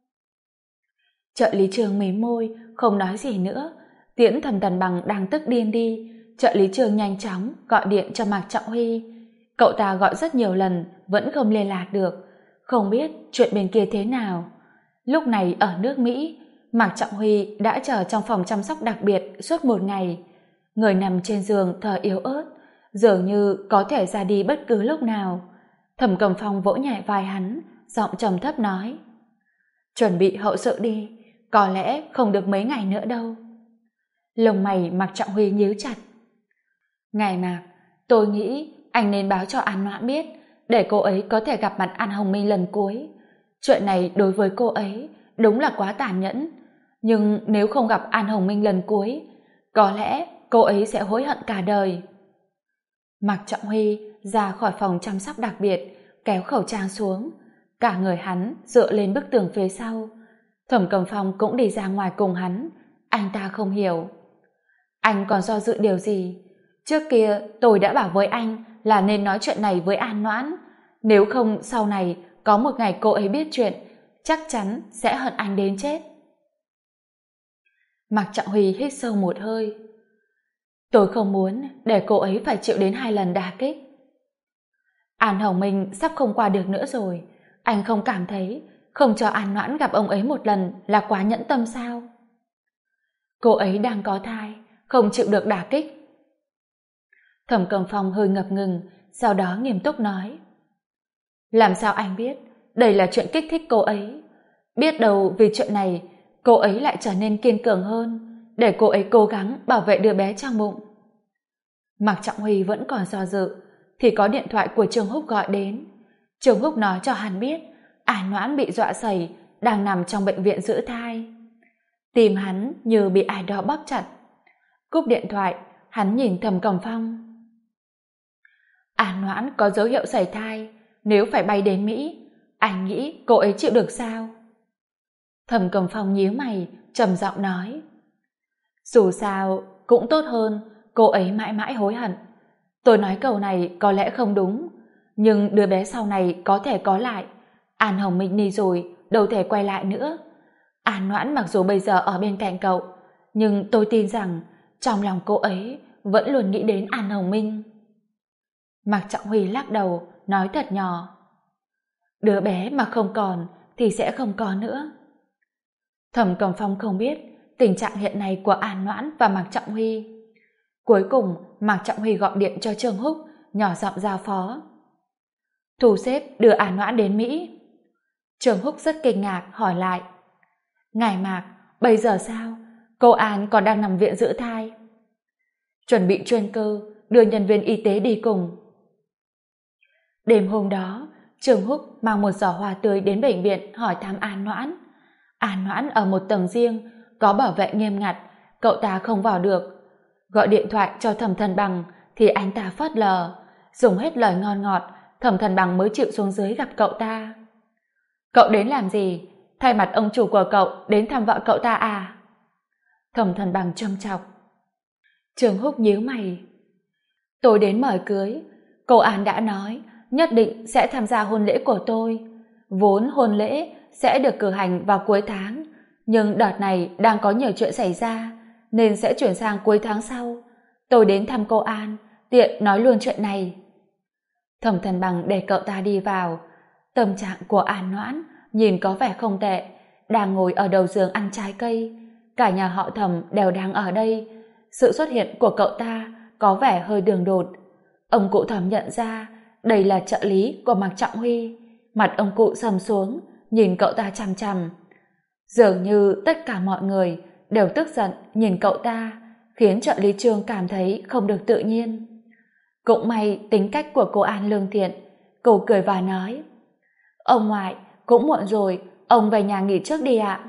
Trợ lý Trương mím môi, không nói gì nữa. Tiễn Thẩm Thần Bằng đang tức điên đi, trợ lý Trương nhanh chóng gọi điện cho Mạc Trọng Huy. Cậu ta gọi rất nhiều lần, vẫn không liên lạc được, không biết chuyện bên kia thế nào. Lúc này ở nước Mỹ, Mạc Trọng Huy đã chờ trong phòng chăm sóc đặc biệt suốt một ngày. Người nằm trên giường thở yếu ớt, dường như có thể ra đi bất cứ lúc nào. Thẩm Cầm Phong vỗ nhẹ vai hắn, giọng trầm thấp nói: Chuẩn bị hậu sự đi, có lẽ không được mấy ngày nữa đâu. Lông mày Mạc Trọng Huy nhíu chặt. Ngài Mạc, tôi nghĩ anh nên báo cho An Noãn biết, để cô ấy có thể gặp mặt An Hồng Minh lần cuối. Chuyện này đối với cô ấy đúng là quá tàn nhẫn, nhưng nếu không gặp An Hồng Minh lần cuối, có lẽ cô ấy sẽ hối hận cả đời. Mạc Trọng Huy ra khỏi phòng chăm sóc đặc biệt, kéo khẩu trang xuống, cả người hắn dựa lên bức tường phía sau. Thẩm Cầm Phong cũng đi ra ngoài cùng hắn. Anh ta không hiểu. Anh còn do dự điều gì? Trước kia tôi đã bảo với anh là nên nói chuyện này với An Noãn, nếu không sau này có một ngày cô ấy biết chuyện, chắc chắn sẽ hận anh đến chết. Mạc Trọng Huy hít sâu một hơi. Tôi không muốn để cô ấy phải chịu đến 2 lần đả kích. An Hồng Minh sắp không qua được nữa rồi, anh không cảm thấy không cho An Noãn gặp ông ấy một lần là quá nhẫn tâm sao? Cô ấy đang có thai, không chịu được đả kích. Thẩm Cầm Phong hơi ngập ngừng, sau đó nghiêm túc nói: Làm sao anh biết đây là chuyện kích thích cô ấy? Biết đâu vì chuyện này cô ấy lại trở nên kiên cường hơn, để cô ấy cố gắng bảo vệ đứa bé trong bụng. Mạc Trọng Huy vẫn còn do dự thì có điện thoại của Trương Húc gọi đến. Trương Húc nói cho hắn biết An Noãn bị dọa sẩy, đang nằm trong bệnh viện giữ thai. Tim hắn như bị ai đó bóp chặt. Cúp điện thoại, hắn nhìn Thẩm Cầm Phong. An Noãn có dấu hiệu sẩy thai, nếu phải bay đến Mỹ, anh nghĩ cô ấy chịu được sao? Thẩm Cầm Phong nhíu mày, trầm giọng nói: Dù sao cũng tốt hơn cô ấy mãi mãi hối hận. Tôi nói câu này có lẽ không đúng, nhưng đứa bé sau này có thể có lại. An Hồng Minh đi rồi, đâu thể quay lại nữa. An Noãn mặc dù bây giờ ở bên cạnh cậu, nhưng tôi tin rằng trong lòng cô ấy vẫn luôn nghĩ đến An Hồng Minh. Mạc Trọng Huy lắc đầu, nói thật nhỏ: Đứa bé mà không còn thì sẽ không có nữa. Thẩm Cầm Phong không biết tình trạng hiện nay của An Noãn và Mạc Trọng Huy. Cuối cùng Mạc Trọng Huy gọi điện cho Trương Húc, nhỏ giọng giao phó: Thu xếp đưa An Noãn đến Mỹ. Trường Húc rất kinh ngạc hỏi lại. Ngài Mạc, bây giờ sao? Cô An còn đang nằm viện giữ thai. Chuẩn bị chuyên cơ, đưa nhân viên y tế đi cùng. Đêm hôm đó, Trường Húc mang một giỏ hoa tươi đến bệnh viện hỏi thăm An Noãn. An Noãn ở một tầng riêng, có bảo vệ nghiêm ngặt, cậu ta không vào được. Gọi điện thoại cho Thẩm Thần Bằng thì anh ta phớt lờ, dùng hết lời ngon ngọt, Thẩm Thần Bằng mới chịu xuống dưới gặp cậu ta. Cậu đến làm gì? Thay mặt ông chủ của cậu đến thăm vợ cậu ta à? Thẩm Thần Bằng châm chọc. Trường Húc nhíu mày. Tôi đến mời cưới. Cô An đã nói nhất định sẽ tham gia hôn lễ của tôi. Vốn hôn lễ sẽ được cử hành vào cuối tháng, nhưng đợt này đang có nhiều chuyện xảy ra nên sẽ chuyển sang cuối tháng sau. Tôi đến thăm cô An, tiện nói luôn chuyện này. Thẩm Thần Bằng để cậu ta đi vào. Tâm trạng của An Noãn nhìn có vẻ không tệ, đang ngồi ở đầu giường ăn trái cây. Cả nhà họ Thẩm đều đang ở đây. Sự xuất hiện của cậu ta có vẻ hơi đường đột. Ông cụ Thẩm nhận ra đây là trợ lý của Mạc Trọng Huy. Mặt ông cụ sầm xuống, nhìn cậu ta chằm chằm. Dường như tất cả mọi người đều tức giận nhìn cậu ta, khiến trợ lý Trương cảm thấy không được tự nhiên. Cũng may tính cách của cô An lương thiện, cô cười và nói: Ông ngoại, cũng muộn rồi, ông về nhà nghỉ trước đi ạ.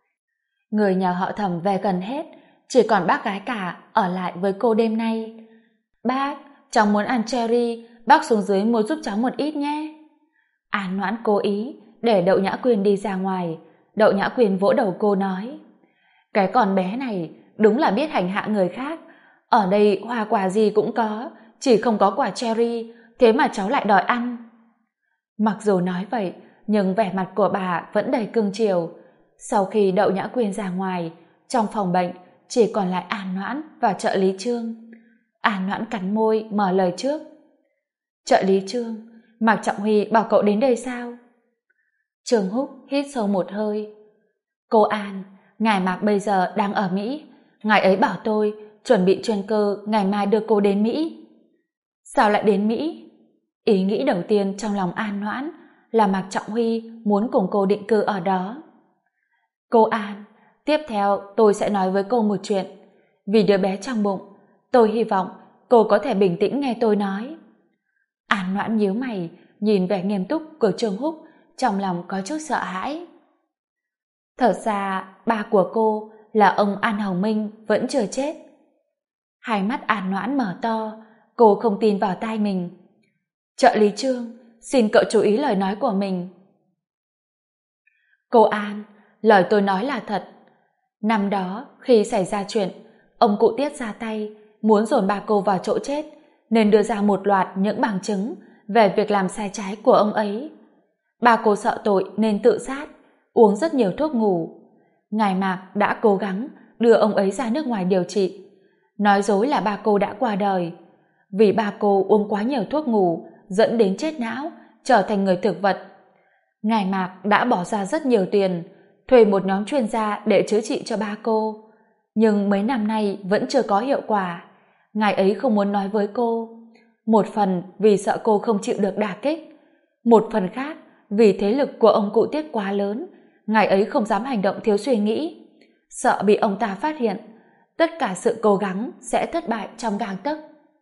Người nhà họ Thẩm về gần hết, chỉ còn bác gái cả ở lại với cô đêm nay. Bác, cháu muốn ăn cherry, bác xuống dưới mua giúp cháu một ít nhé. An Noãn cố ý để Đậu Nhã Quyền đi ra ngoài. Đậu Nhã Quyền vỗ đầu cô nói: Cái con bé này đúng là biết hành hạ người khác. Ở đây hoa quả gì cũng có, chỉ không có quả cherry, thế mà cháu lại đòi ăn. Mặc dù nói vậy, nhưng vẻ mặt của bà vẫn đầy cưng chiều. Sau khi Đậu Nhã Quyền ra ngoài, trong phòng bệnh chỉ còn lại An Noãn và trợ lý Trương. An Noãn cắn môi mở lời trước. Trợ lý Trương, Mạc Trọng Huy bảo cậu đến đây sao? Trương Húc hít sâu một hơi. Cô An, ngài Mạc bây giờ đang ở Mỹ. Ngài ấy bảo tôi chuẩn bị chuyên cơ ngày mai đưa cô đến Mỹ. Sao lại đến Mỹ? Ý nghĩ đầu tiên trong lòng An Noãn là Mạc Trọng Huy muốn cùng cô định cư ở đó. Cô An, tiếp theo tôi sẽ nói với cô một chuyện. Vì đứa bé trong bụng, tôi hy vọng cô có thể bình tĩnh nghe tôi nói. An Noãn nhíu mày, nhìn vẻ nghiêm túc của Trương Húc, trong lòng có chút sợ hãi. Thật ra, ba của cô là ông An Hồng Minh vẫn chưa chết. Hai mắt An Noãn mở to, cô không tin vào tai mình. Trợ lý Trương, xin cậu chú ý lời nói của mình. Cô An, lời tôi nói là thật. Năm đó, khi xảy ra chuyện, ông cụ Tiết ra tay, muốn dồn ba cô vào chỗ chết, nên đưa ra một loạt những bằng chứng về việc làm sai trái của ông ấy. Ba cô sợ tội nên tự sát, uống rất nhiều thuốc ngủ. Ngài Mạc đã cố gắng đưa ông ấy ra nước ngoài điều trị, nói dối là ba cô đã qua đời. Vì ba cô uống quá nhiều thuốc ngủ dẫn đến chết não, trở thành người thực vật. Ngài Mạc đã bỏ ra rất nhiều tiền, thuê một nhóm chuyên gia để chữa trị cho ba cô. Nhưng mấy năm nay vẫn chưa có hiệu quả. Ngài ấy không muốn nói với cô. Một phần vì sợ cô không chịu được đả kích. Một phần khác vì thế lực của ông cụ Tiết quá lớn, ngài ấy không dám hành động thiếu suy nghĩ. Sợ bị ông ta phát hiện, tất cả sự cố gắng sẽ thất bại trong gang tấc.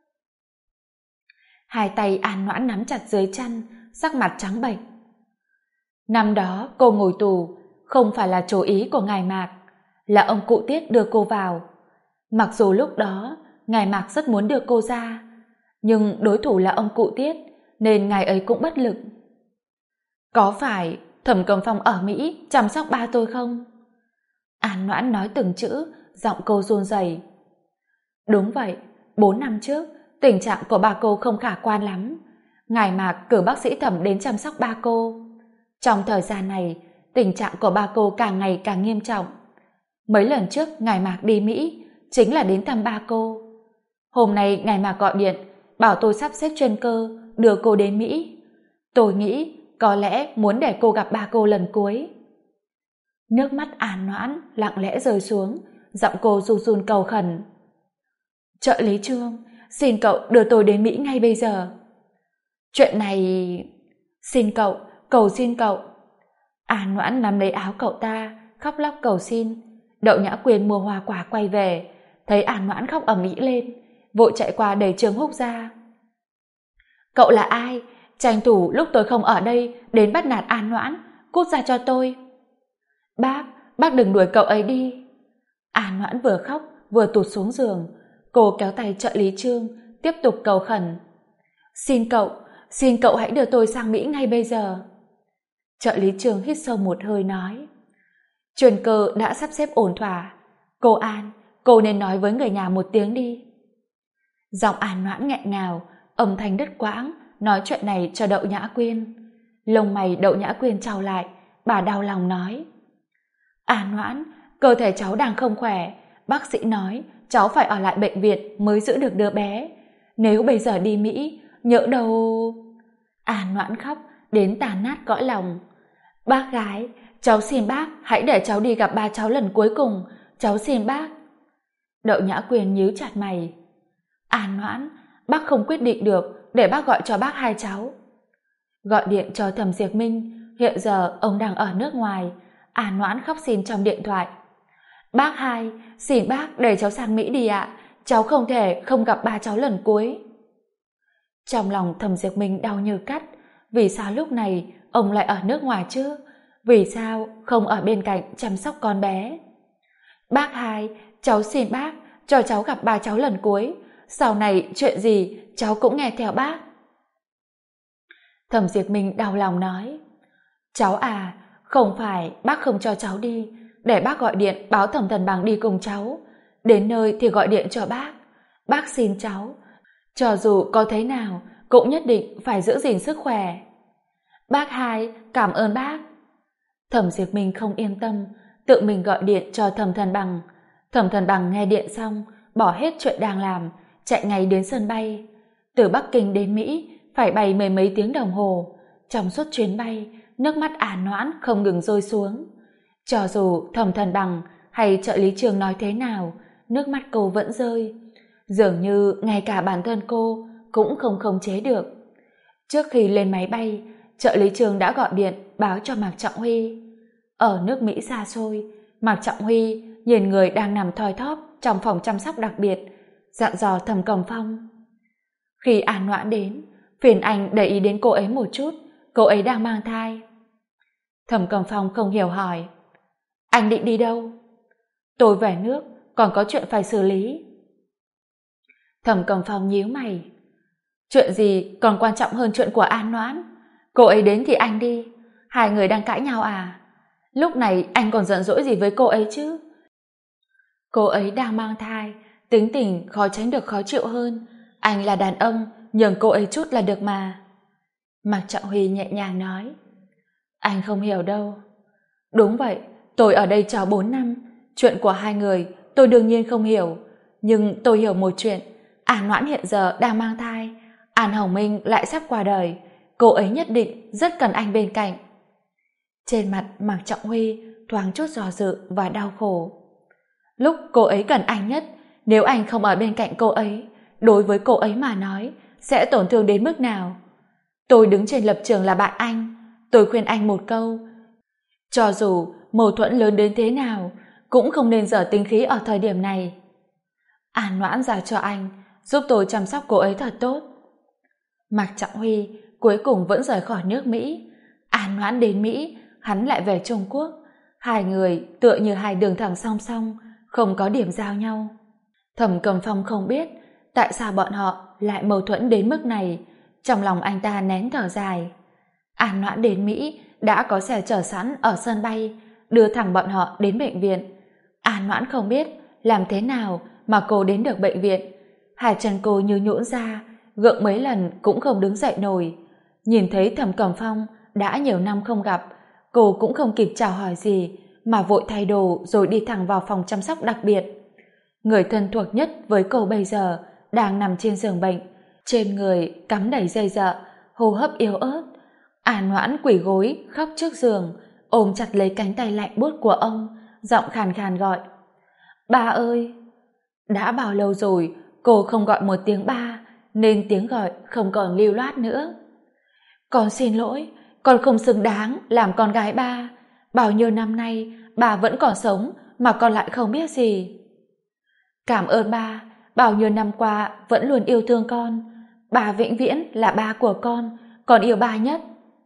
Hai tay An Noãn nắm chặt dưới chăn, sắc mặt trắng bệch. Năm đó cô ngồi tù không phải là chủ ý của ngài Mạc, là ông cụ Tiết đưa cô vào. Mặc dù lúc đó ngài Mạc rất muốn đưa cô ra, nhưng đối thủ là ông cụ Tiết nên ngài ấy cũng bất lực. Có phải Thẩm Cầm Phong ở Mỹ chăm sóc ba tôi không? An Noãn nói từng chữ, giọng cô run rẩy. Đúng vậy, 4 năm trước tình trạng của ba cô không khả quan lắm. Ngài Mạc cử bác sĩ Thẩm đến chăm sóc ba cô. Trong thời gian này, tình trạng của ba cô càng ngày càng nghiêm trọng. Mấy lần trước ngài Mạc đi Mỹ chính là đến thăm ba cô. Hôm nay ngài Mạc gọi điện bảo tôi sắp xếp chuyên cơ đưa cô đến Mỹ. Tôi nghĩ có lẽ muốn để cô gặp ba cô lần cuối. Nước mắt An Noãn lặng lẽ rơi xuống, giọng cô run run cầu khẩn. Trợ lý Trương, xin cậu đưa tôi đến Mỹ ngay bây giờ. Chuyện này... Xin cậu, cầu xin cậu. An Noãn nắm lấy áo cậu ta, khóc lóc cầu xin. Đậu Nhã Quyên mua hoa quả quay về, thấy An Noãn khóc ầm ĩ lên, vội chạy qua đẩy Trương Húc ra. Cậu là ai? Tranh thủ lúc tôi không ở đây đến bắt nạt An Noãn, cút ra cho tôi. Bác đừng đuổi cậu ấy đi. An Noãn vừa khóc vừa tụt xuống giường, cô kéo tay trợ lý Trương, tiếp tục cầu khẩn. Xin cậu hãy đưa tôi sang Mỹ ngay bây giờ. Trợ lý Trương hít sâu một hơi nói. Chuyên cơ đã sắp xếp ổn thỏa. Cô An, cô nên nói với người nhà một tiếng đi. Giọng An Noãn nghẹn ngào, âm thanh đứt quãng, nói chuyện này cho Đậu Nhã Quyên. Lông mày Đậu Nhã Quyên trao lại, bà đau lòng nói. An Noãn, cơ thể cháu đang không khỏe, bác sĩ nói cháu phải ở lại bệnh viện mới giữ được đứa bé. Nếu bây giờ đi Mỹ, nhỡ đâu... An Noãn khóc đến tàn nát cõi lòng. Bác gái, cháu xin bác hãy để cháu đi gặp ba cháu lần cuối cùng, cháu xin bác. Đậu Nhã Quyên nhíu chặt mày. An Noãn, bác không quyết định được, để bác gọi cho bác hai cháu. Gọi điện cho Thẩm Diệp Minh, hiện giờ ông đang ở nước ngoài. An Noãn khóc xin trong điện thoại. Bác hai, xin bác để cháu sang Mỹ đi ạ, cháu không thể không gặp ba cháu lần cuối. Trong lòng Thẩm Diệp Minh đau như cắt, vì sao lúc này ông lại ở nước ngoài chứ? Vì sao không ở bên cạnh chăm sóc con bé? Bác hai, cháu xin bác cho cháu gặp ba cháu lần cuối, sau này chuyện gì cháu cũng nghe theo bác. Thẩm Diệp Minh đau lòng nói. Cháu à, không phải bác không cho cháu đi, để bác gọi điện báo Thẩm Thần Bằng đi cùng cháu, đến nơi thì gọi điện cho bác. Bác xin cháu, cho dù có thế nào cũng nhất định phải giữ gìn sức khỏe. Bác hai, cảm ơn bác. Thẩm Diệp Minh không yên tâm, tự mình gọi điện cho Thẩm Thần Bằng. Thẩm Thần Bằng nghe điện xong, bỏ hết chuyện đang làm, chạy ngay đến sân bay. Từ Bắc Kinh đến Mỹ phải bay mười mấy tiếng đồng hồ. Trong suốt chuyến bay, nước mắt An Noãn không ngừng rơi xuống. Cho dù Thẩm Thần Bằng hay trợ lý Trường nói thế nào, nước mắt cô vẫn rơi. Dường như ngay cả bản thân cô cũng không khống chế được. Trước khi lên máy bay, trợ lý Trường đã gọi điện báo cho Mạc Trọng Huy. Ở nước Mỹ xa xôi, Mạc Trọng Huy nhìn người đang nằm thoi thóp trong phòng chăm sóc đặc biệt, dặn dò Thẩm Cẩm Phong. Khi An Noãn đến, phiền anh để ý đến cô ấy một chút, cô ấy đang mang thai. Thẩm Cẩm Phong không hiểu hỏi. Anh định đi đâu? Tôi về nước, còn có chuyện phải xử lý. Thẩm Cẩm Phong nhíu mày. Chuyện gì còn quan trọng hơn chuyện của An Noãn? Cô ấy đến thì anh đi. Hai người đang cãi nhau à? Lúc này anh còn giận dỗi gì với cô ấy chứ? Cô ấy đang mang thai, tính tình khó tránh được khó chịu hơn. Anh là đàn ông, nhường cô ấy chút là được mà. Mạc Trọng Huy nhẹ nhàng nói. Anh không hiểu đâu. Đúng vậy, tôi ở đây trò 4 năm. Chuyện của hai người tôi đương nhiên không hiểu. Nhưng tôi hiểu một chuyện. An Noãn hiện giờ đang mang thai. An Hồng Minh lại sắp qua đời. Cô ấy nhất định rất cần anh bên cạnh. Trên mặt Mạc Trọng Huy thoáng chút do dự và đau khổ. Lúc cô ấy cần anh nhất, nếu anh không ở bên cạnh cô ấy, đối với cô ấy mà nói sẽ tổn thương đến mức nào? Tôi đứng trên lập trường là bạn anh, tôi khuyên anh một câu. Cho dù mâu thuẫn lớn đến thế nào, cũng không nên dở tính khí ở thời điểm này. An Noãn giao cho anh, giúp tôi chăm sóc cô ấy thật tốt. Mạc Trọng Huy cuối cùng vẫn rời khỏi nước Mỹ. An Noãn đến Mỹ, hắn lại về Trung Quốc. Hai người tựa như hai đường thẳng song song, không có điểm giao nhau. Thẩm Cẩm Phong không biết tại sao bọn họ lại mâu thuẫn đến mức này. Trong lòng anh ta nén thở dài. An Noãn đến Mỹ đã có xe chở sẵn ở sân bay, đưa thẳng bọn họ đến bệnh viện. An Noãn không biết làm thế nào mà cô đến được bệnh viện. Hai chân cô như nhũn ra, gượng mấy lần cũng không đứng dậy nổi. Nhìn thấy Thẩm Cẩm Phong đã nhiều năm không gặp, cô cũng không kịp chào hỏi gì mà vội thay đồ rồi đi thẳng vào phòng chăm sóc đặc biệt. Người thân thuộc nhất với cô bây giờ đang nằm trên giường bệnh, trên người cắm đầy dây dợ, hô hấp yếu ớt. An Noãn quỳ gối khóc trước giường, ôm chặt lấy cánh tay lạnh buốt của ông, giọng khàn khàn gọi. Ba ơi! Đã bao lâu rồi cô không gọi một tiếng ba, nên tiếng gọi không còn lưu loát nữa. con không xứng đáng làm con gái ba. Bao nhiêu năm nay bà vẫn còn sống mà con lại không biết gì. Cảm ơn ba, bao nhiêu năm qua vẫn luôn yêu thương con. Bà vĩnh viễn là ba của con yêu ba nhất.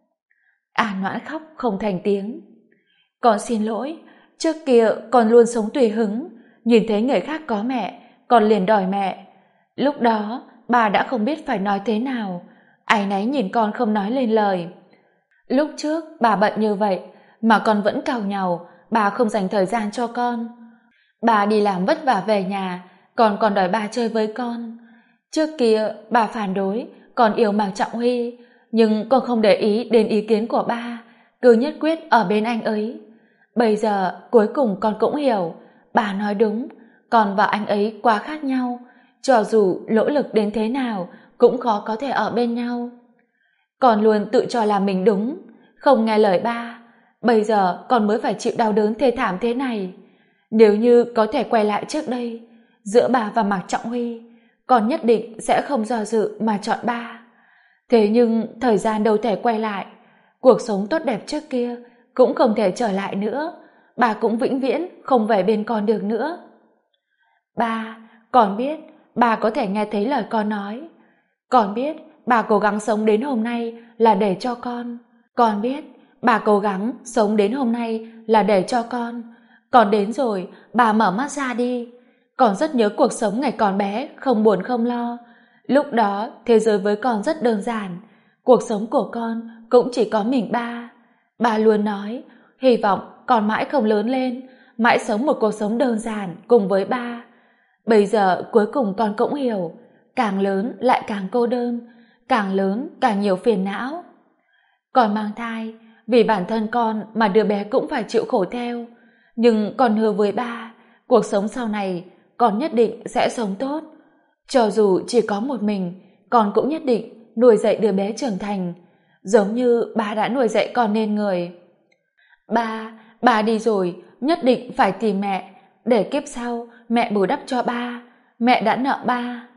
An Noãn khóc không thành tiếng. Con xin lỗi, trước kia con luôn sống tùy hứng, nhìn thấy người khác có mẹ, con liền đòi mẹ. Lúc đó, bà đã không biết phải nói thế nào, áy náy nhìn con không nói lên lời. Lúc trước bà bận như vậy mà con vẫn càu nhàu, bà không dành thời gian cho con. Bà đi làm vất vả về nhà, con còn đòi bà chơi với con. Trước kia bà phản đối, con yêu Mạc Trọng Huy, nhưng con không để ý đến ý kiến của ba, cứ nhất quyết ở bên anh ấy. Bây giờ cuối cùng con cũng hiểu, bà nói đúng, con và anh ấy quá khác nhau, cho dù nỗ lực đến thế nào cũng khó có thể ở bên nhau. Con luôn tự cho là mình đúng, không nghe lời ba, bây giờ con mới phải chịu đau đớn thê thảm thế này. Nếu như có thể quay lại trước đây, giữa bà và Mạc Trọng Huy, con nhất định sẽ không do dự mà chọn ba. Thế nhưng thời gian đâu thể quay lại, cuộc sống tốt đẹp trước kia cũng không thể trở lại nữa, bà cũng vĩnh viễn không về bên con được nữa. Ba, con biết bà có thể nghe thấy lời con nói. Con biết bà cố gắng sống đến hôm nay là để cho con. Con biết bà cố gắng sống đến hôm nay là để cho con. Con đến rồi, bà mở mắt ra đi. Con rất nhớ cuộc sống ngày còn bé, không buồn không lo. Lúc đó, thế giới với con rất đơn giản. Cuộc sống của con cũng chỉ có mình ba. Bà luôn nói, hy vọng con mãi không lớn lên, mãi sống một cuộc sống đơn giản cùng với ba. Bây giờ cuối cùng con cũng hiểu, càng lớn lại càng cô đơn, càng lớn càng nhiều phiền não. Con mang thai, vì bản thân con mà đứa bé cũng phải chịu khổ theo. Nhưng con hứa với ba, cuộc sống sau này con nhất định sẽ sống tốt. Cho dù chỉ có một mình, con cũng nhất định nuôi dạy đứa bé trưởng thành, giống như ba đã nuôi dạy con nên người. Ba đi rồi, nhất định phải tìm mẹ, để kiếp sau mẹ bù đắp cho ba. Mẹ đã nợ ba.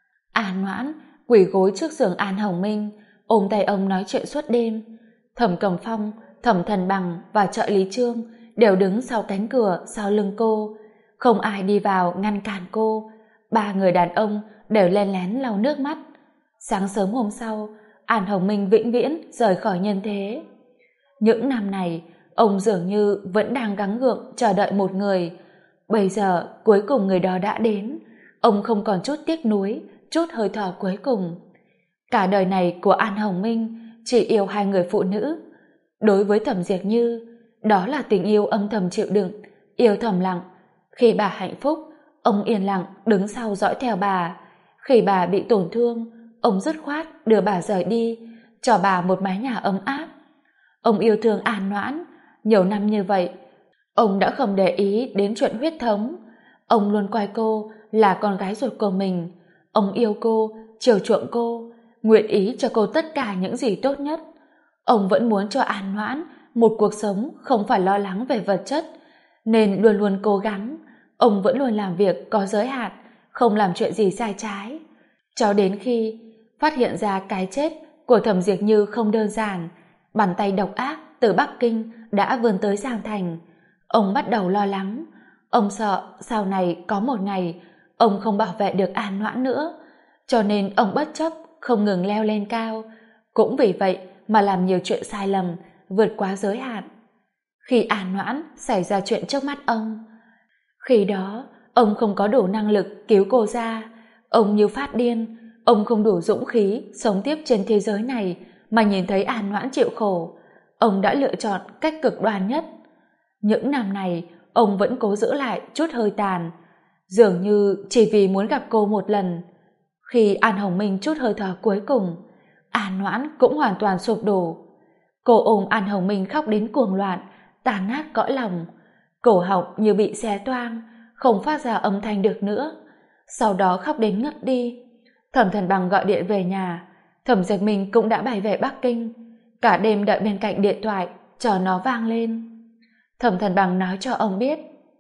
An Noãn quỳ gối trước giường An Hồng Minh, ôm tay ông nói chuyện suốt đêm. Thẩm Cầm Phong, Thẩm Thần Bằng và trợ lý Trương đều đứng sau cánh cửa sau lưng cô, không ai đi vào ngăn cản cô. Ba người đàn ông đều len lén lau nước mắt. Sáng sớm hôm sau, An Hồng Minh vĩnh viễn rời khỏi nhân thế. Những năm này, ông dường như vẫn đang gắng gượng chờ đợi một người. Bây giờ cuối cùng người đó đã đến, ông không còn chút tiếc nuối, chút hơi thở cuối cùng. Cả đời này của An Hồng Minh chỉ yêu hai người phụ nữ. Đối với Thẩm Diệp Như, đó là tình yêu âm thầm chịu đựng, yêu thầm lặng. Khi bà hạnh phúc, ông yên lặng đứng sau dõi theo bà. Khi bà bị tổn thương, ông dứt khoát đưa bà rời đi, cho bà một mái nhà ấm áp. Ông yêu thương An Noãn, nhiều năm như vậy, ông đã không để ý đến chuyện huyết thống. Ông luôn coi cô là con gái ruột của mình. Ông yêu cô, chiều chuộng cô, nguyện ý cho cô tất cả những gì tốt nhất. Ông vẫn muốn cho An Noãn một cuộc sống không phải lo lắng về vật chất, nên luôn luôn cố gắng. Ông vẫn luôn làm việc có giới hạn, không làm chuyện gì sai trái. Cho đến khi phát hiện ra cái chết của Thẩm Diệp Như không đơn giản, bàn tay độc ác từ Bắc Kinh đã vươn tới Giang Thành. Ông bắt đầu lo lắng. Ông sợ sau này có một ngày ông không bảo vệ được An Noãn nữa, cho nên ông bất chấp không ngừng leo lên cao. Cũng vì vậy mà làm nhiều chuyện sai lầm, vượt quá giới hạn. Khi An Noãn xảy ra chuyện trước mắt ông, khi đó ông không có đủ năng lực cứu cô ra. Ông như phát điên, ông không đủ dũng khí sống tiếp trên thế giới này mà nhìn thấy An Noãn chịu khổ. Ông đã lựa chọn cách cực đoan nhất. Những năm này ông vẫn cố giữ lại chút hơi tàn, dường như chỉ vì muốn gặp cô một lần. Khi An Hồng Minh chút hơi thở cuối cùng, An Noãn cũng hoàn toàn sụp đổ. Cô ôm An Hồng Minh khóc đến cuồng loạn, tan nát cõi lòng. Cổ họng như bị xé toang, không phát ra âm thanh được nữa. Sau đó khóc đến ngất đi. Thẩm Thần Bằng gọi điện về nhà. Thẩm Diệp Minh cũng đã bay về Bắc Kinh. Cả đêm đợi bên cạnh điện thoại chờ nó vang lên. Thẩm Thần Bằng nói cho ông biết,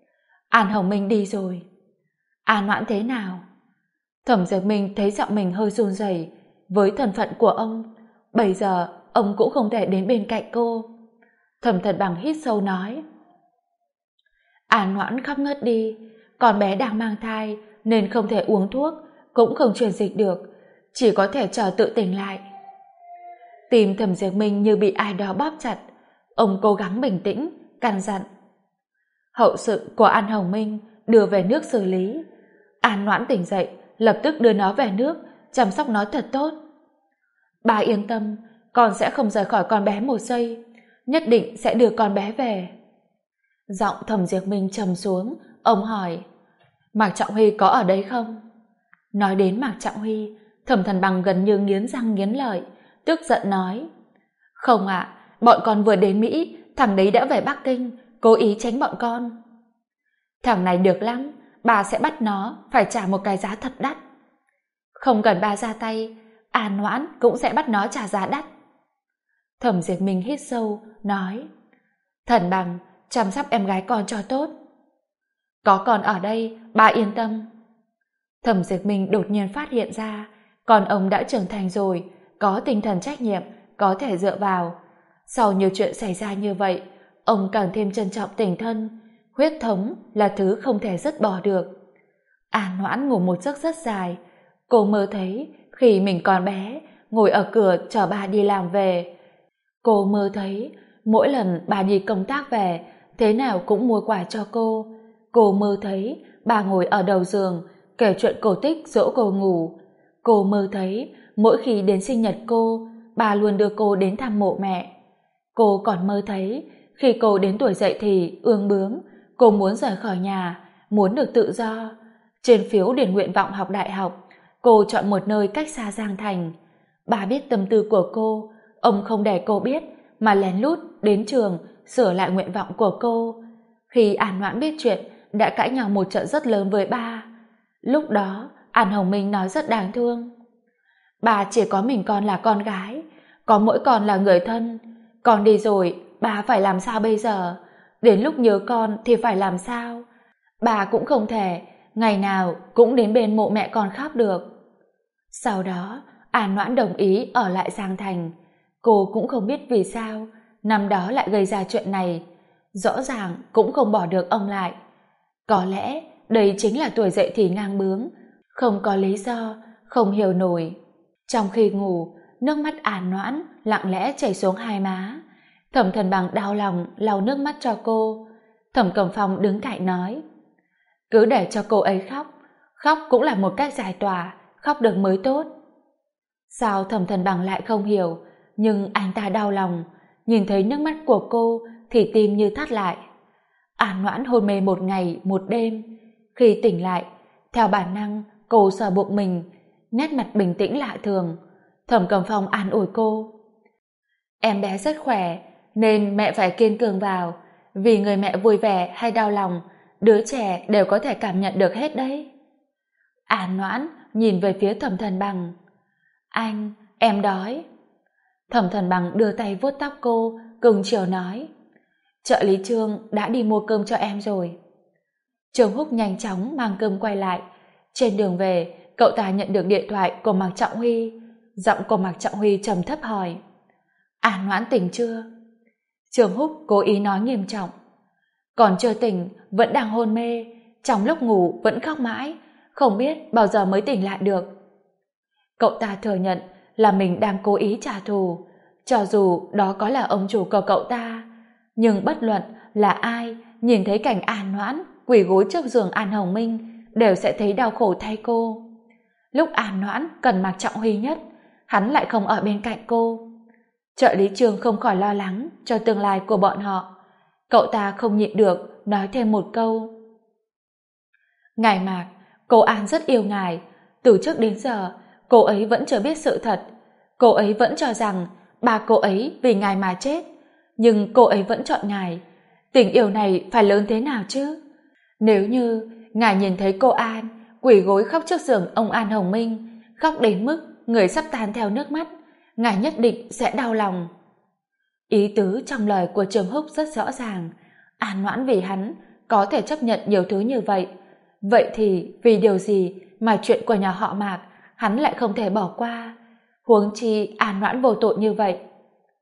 An Hồng Minh đi rồi. An Noãn thế nào? Thẩm Diệp Minh thấy giọng mình hơi run rẩy. Với thân phận của ông, bây giờ ông cũng không thể đến bên cạnh cô. Thẩm Thần Bằng hít sâu nói: An Noãn khóc ngất đi, con bé đang mang thai nên không thể uống thuốc, cũng không truyền dịch được, chỉ có thể chờ tự tỉnh lại. Tim Thẩm Diệp Minh như bị ai đó bóp chặt, ông cố gắng bình tĩnh, căn dặn: Hậu sự của An Hồng Minh đưa về nước xử lý. An Noãn tỉnh dậy, lập tức đưa nó về nước, chăm sóc nó thật tốt. Bà yên tâm, con sẽ không rời khỏi con bé một giây, nhất định sẽ đưa con bé về. Giọng Thẩm Diệp Minh trầm xuống, ông hỏi: Mạc Trọng Huy có ở đấy không? Nói đến Mạc Trọng Huy, Thẩm Thần Bằng gần như nghiến răng nghiến lợi, tức giận nói: Không ạ, bọn con vừa đến Mỹ, thằng đấy đã về Bắc Kinh, cố ý tránh bọn con. Thằng này được lắm, bà sẽ bắt nó phải trả một cái giá thật đắt. Không cần bà ra tay, An Noãn cũng sẽ bắt nó trả giá đắt. Thẩm Diệp Minh hít sâu, nói: Thần Bằng, chăm sóc em gái con cho tốt. Có con ở đây, bà yên tâm. Thẩm Diệp Minh đột nhiên phát hiện ra, con ông đã trưởng thành rồi, có tinh thần trách nhiệm, có thể dựa vào. Sau nhiều chuyện xảy ra như vậy, ông càng thêm trân trọng tình thân. Huyết thống là thứ không thể dứt bỏ được. An Noãn ngủ một giấc rất dài. Cô mơ thấy khi mình còn bé, ngồi ở cửa chờ bà đi làm về. Cô mơ thấy mỗi lần bà đi công tác về, thế nào cũng mua quà cho cô. Cô mơ thấy bà ngồi ở đầu giường, kể chuyện cổ tích dỗ cô ngủ. Cô mơ thấy mỗi khi đến sinh nhật cô, bà luôn đưa cô đến thăm mộ mẹ. Cô còn mơ thấy khi cô đến tuổi dậy thì ương bướng, cô muốn rời khỏi nhà, muốn được tự do. Trên phiếu điền nguyện vọng học đại học, cô chọn một nơi cách xa Giang Thành. Bà biết tâm tư của cô, ông không để cô biết, mà lén lút đến trường sửa lại nguyện vọng của cô. Khi An Noãn biết chuyện, đã cãi nhau một trận rất lớn với ba. Lúc đó, An Hồng Minh nói rất đáng thương: Bà chỉ có mình con là con gái, có mỗi con là người thân. Con đi rồi, bà phải làm sao bây giờ? Đến lúc nhớ con thì phải làm sao? Bà cũng không thể ngày nào cũng đến bên mộ mẹ con khóc được. Sau đó, An Noãn đồng ý ở lại Giang Thành. Cô cũng không biết vì sao năm đó lại gây ra chuyện này. Rõ ràng cũng không bỏ được ông lại. Có lẽ đây chính là tuổi dậy thì ngang bướng, không có lý do, không hiểu nổi. Trong khi ngủ, nước mắt An Noãn lặng lẽ chảy xuống hai má. Thẩm Thần Bằng đau lòng lau nước mắt cho cô. Thẩm Cẩm Phong đứng cạnh nói: Cứ để cho cô ấy khóc, khóc cũng là một cách giải tỏa, khóc được mới tốt. Sao Thẩm Thần Bằng lại không hiểu, nhưng anh ta đau lòng, nhìn thấy nước mắt của cô thì tim như thắt lại. An Noãn hôn mê một ngày một đêm, khi tỉnh lại, theo bản năng cô sờ bụng mình, nét mặt bình tĩnh lạ thường. Thẩm Cẩm Phong an ủi cô: Em bé rất khỏe, nên mẹ phải kiên cường vào, vì người mẹ vui vẻ hay đau lòng, đứa trẻ đều có thể cảm nhận được hết đấy. An Noãn nhìn về phía Thẩm Thần Bằng: Anh, em đói. Thẩm Thần Bằng đưa tay vuốt tóc cô, cưng chiều nói: Trợ lý Trương đã đi mua cơm cho em rồi. Trương Húc nhanh chóng mang cơm quay lại. Trên đường về, cậu ta nhận được điện thoại của Mạc Trọng Huy. Giọng của Mạc Trọng Huy trầm thấp hỏi: An Noãn tỉnh chưa? Trương Húc cố ý nói nghiêm trọng: Còn chưa tỉnh, vẫn đang hôn mê, trong lúc ngủ vẫn khóc mãi, không biết bao giờ mới tỉnh lại được. Cậu ta thừa nhận là mình đang cố ý trả thù, cho dù đó có là ông chủ của cậu ta. Nhưng bất luận là ai nhìn thấy cảnh An Noãn quỳ gối trước giường An Hồng Minh đều sẽ thấy đau khổ thay cô. Lúc An Noãn cần Mạc Trọng Huy nhất, hắn lại không ở bên cạnh cô. Trợ lý Trương không khỏi lo lắng cho tương lai của bọn họ. Cậu ta không nhịn được nói thêm một câu: Ngài Mạc, cô An rất yêu ngài. Từ trước đến giờ cô ấy vẫn chưa biết sự thật. Cô ấy vẫn cho rằng ba cô ấy vì ngài mà chết, nhưng cô ấy vẫn chọn ngài. Tình yêu này phải lớn thế nào chứ? Nếu như ngài nhìn thấy cô An quỳ gối khóc trước giường ông An Hồng Minh, khóc đến mức người sắp tan theo nước mắt, ngài nhất định sẽ đau lòng. Ý tứ trong lời của Trương Húc rất rõ ràng. An Noãn vì hắn có thể chấp nhận nhiều thứ như vậy. Vậy thì vì điều gì mà chuyện của nhà họ Mạc hắn lại không thể bỏ qua? Huống chi An Noãn vô tội như vậy.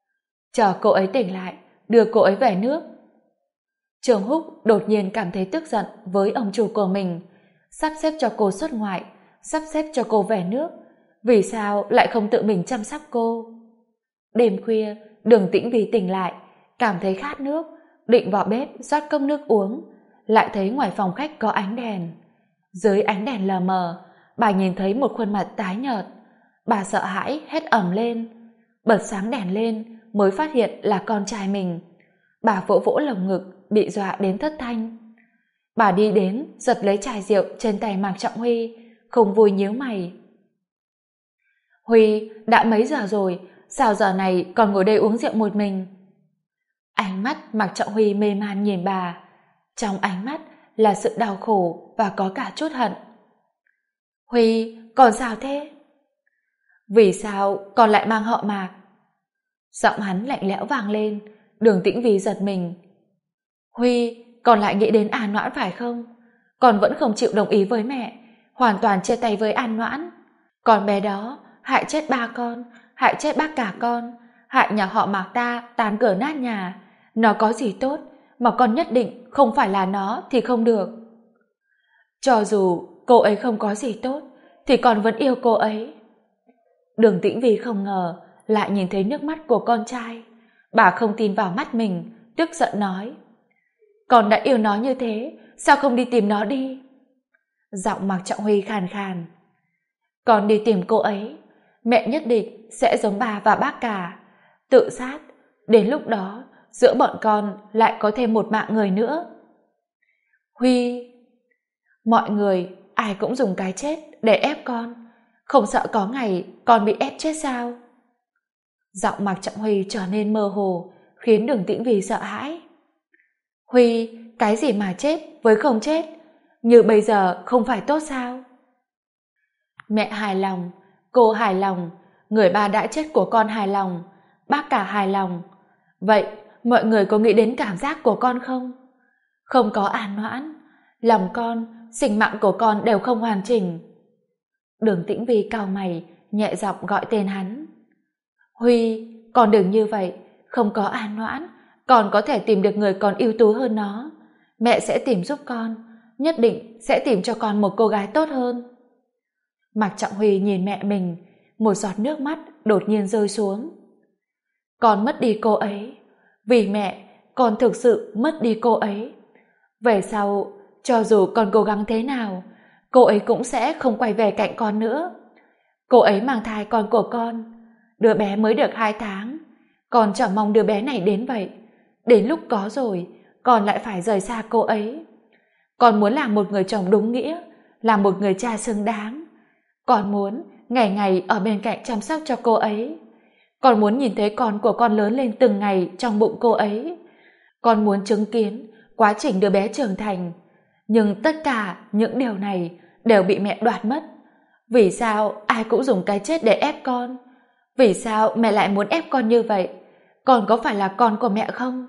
chờ cô ấy tỉnh lại, đưa cô ấy về nước. Trường Húc đột nhiên cảm thấy tức giận với ông chủ của mình, sắp xếp cho cô xuất ngoại, sắp xếp cho cô về nước, vì sao lại không tự mình chăm sóc cô? Đêm khuya, Đường Tĩnh Vy tỉnh lại, cảm thấy khát nước, định vào bếp rót cốc nước uống, lại thấy ngoài phòng khách có ánh đèn. Dưới ánh đèn lờ mờ, bà nhìn thấy một khuôn mặt tái nhợt. Bà sợ hãi hét ầm lên, bật sáng đèn lên mới phát hiện là con trai mình. Bà vỗ vỗ lồng ngực, bị dọa đến thất thanh. Bà đi đến giật lấy chai rượu trên tay Mạc Trọng Huy, không vui nhíu mày. Huy, đã mấy giờ rồi, sao giờ này còn ngồi đây uống rượu một mình? Ánh mắt Mạc Trọng Huy mê man nhìn bà, trong ánh mắt là sự đau khổ và có cả chút hận. Huy, còn sao thế? Vì sao con lại mang họ Mạc? Giọng hắn lạnh lẽo vang lên. Đường Tĩnh Vy giật mình. Huy, con lại nghĩ đến An Noãn phải không? Con vẫn không chịu đồng ý với mẹ, hoàn toàn chia tay với An Noãn. Con bé đó hại chết ba con, hại chết bác cả con, hại nhà họ Mạc ta tàn cửa nát nhà. Nó có gì tốt mà con nhất định không phải là nó thì không được. Cho dù cô ấy không có gì tốt thì con vẫn yêu cô ấy. Đường Tĩnh Vy không ngờ lại nhìn thấy nước mắt của con trai. Bà không tin vào mắt mình, tức giận nói: Con đã yêu nó như thế, sao không đi tìm nó đi? Giọng Mạc Trọng Huy khàn khàn. Con đi tìm cô ấy, mẹ nhất định sẽ giống bà và bác cả, tự sát. Đến lúc đó, giữa bọn con lại có thêm một mạng người nữa. Huy, mọi người ai cũng dùng cái chết để ép con, không sợ có ngày con bị ép chết sao? Giọng Mạc Trọng Huy trở nên mơ hồ, khiến Đường Tĩnh Vy sợ hãi. Huy, cái gì mà chết với không chết, như bây giờ không phải tốt sao? Mẹ hài lòng, cô hài lòng, người ba đã chết của con hài lòng, bác cả hài lòng. Vậy mọi người có nghĩ đến cảm giác của con không? Không có An Noãn, lòng con, sinh mạng của con đều không hoàn chỉnh. Đường Tĩnh Vy cau mày, nhẹ giọng gọi tên hắn. Huy, con đừng như vậy, không có An Noãn, con có thể tìm được người còn ưu tú hơn nó. Mẹ sẽ tìm giúp con, nhất định sẽ tìm cho con một cô gái tốt hơn. Mạc Trọng Huy nhìn mẹ mình, một giọt nước mắt đột nhiên rơi xuống. Con mất đi cô ấy, vì mẹ, con thực sự mất đi cô ấy. Về sau, cho dù con cố gắng thế nào, cô ấy cũng sẽ không quay về cạnh con nữa. Cô ấy mang thai con của con, đứa bé mới được 2 tháng, con chẳng mong đứa bé này đến vậy. Đến lúc có rồi, con lại phải rời xa cô ấy. Con muốn làm một người chồng đúng nghĩa, làm một người cha xứng đáng. Con muốn ngày ngày ở bên cạnh chăm sóc cho cô ấy. Con muốn nhìn thấy con của con lớn lên từng ngày trong bụng cô ấy. Con muốn chứng kiến quá trình đứa bé trưởng thành. Nhưng tất cả những điều này đều bị mẹ đoạt mất. Vì sao ai cũng dùng cái chết để ép con? Vì sao mẹ lại muốn ép con như vậy? Con có phải là con của mẹ không?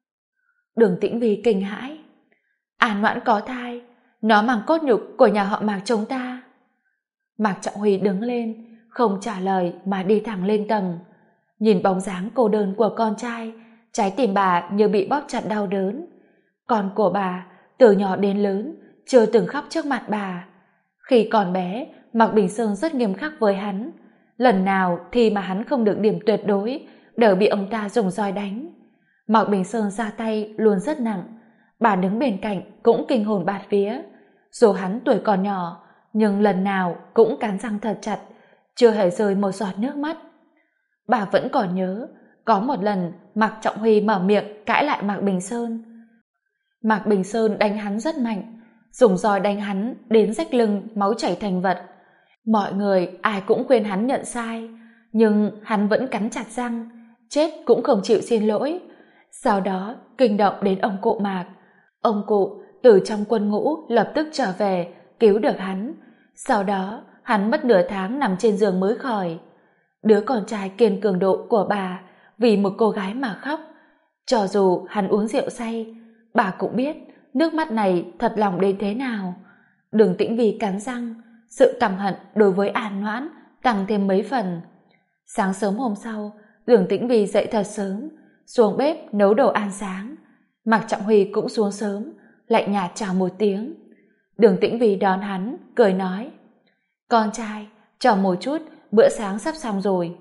Đường Tĩnh Vy kinh hãi. An Noãn có thai, nó mang cốt nhục của nhà họ Mạc chúng ta. Mạc Trọng Huy đứng lên, không trả lời mà đi thẳng lên tầng. Nhìn bóng dáng cô đơn của con trai, trái tim bà như bị bóp chặt đau đớn. Con của bà, từ nhỏ đến lớn, chưa từng khóc trước mặt bà. Khi còn bé, Mạc Bình Sơn rất nghiêm khắc với hắn. Lần nào thì mà hắn không được điểm tuyệt đối, đều bị ông ta dùng roi đánh. Mạc Bình Sơn ra tay luôn rất nặng. Bà đứng bên cạnh cũng kinh hồn bạt vía. Dù hắn tuổi còn nhỏ, nhưng lần nào cũng cắn răng thật chặt, chưa hề rơi một giọt nước mắt. Bà vẫn còn nhớ, có một lần Mạc Trọng Huy mở miệng cãi lại Mạc Bình Sơn. Mạc Bình Sơn đánh hắn rất mạnh, dùng roi đánh hắn đến rách lưng, máu chảy thành vật. Mọi người ai cũng khuyên hắn nhận sai, nhưng hắn vẫn cắn chặt răng, chết cũng không chịu xin lỗi. Sau đó kinh động đến ông cụ Mạc. Ông cụ từ trong quân ngũ lập tức trở về, cứu được hắn. Sau đó hắn mất nửa tháng nằm trên giường mới khỏi. Đứa con trai kiên cường độ của bà vì một cô gái mà khóc. Cho dù hắn uống rượu say, bà cũng biết nước mắt này thật lòng đến thế nào. Đường Tĩnh Vy cắn răng, sự căm hận đối với An Noãn tăng thêm mấy phần. Sáng sớm hôm sau, Đường Tĩnh Vy dậy thật sớm, xuống bếp nấu đồ ăn sáng. Mạc Trọng Huy cũng xuống sớm, lạnh nhạt chào một tiếng. Đường Tĩnh Vy đón hắn, cười nói: "Con trai, chờ một chút, bữa sáng sắp xong rồi."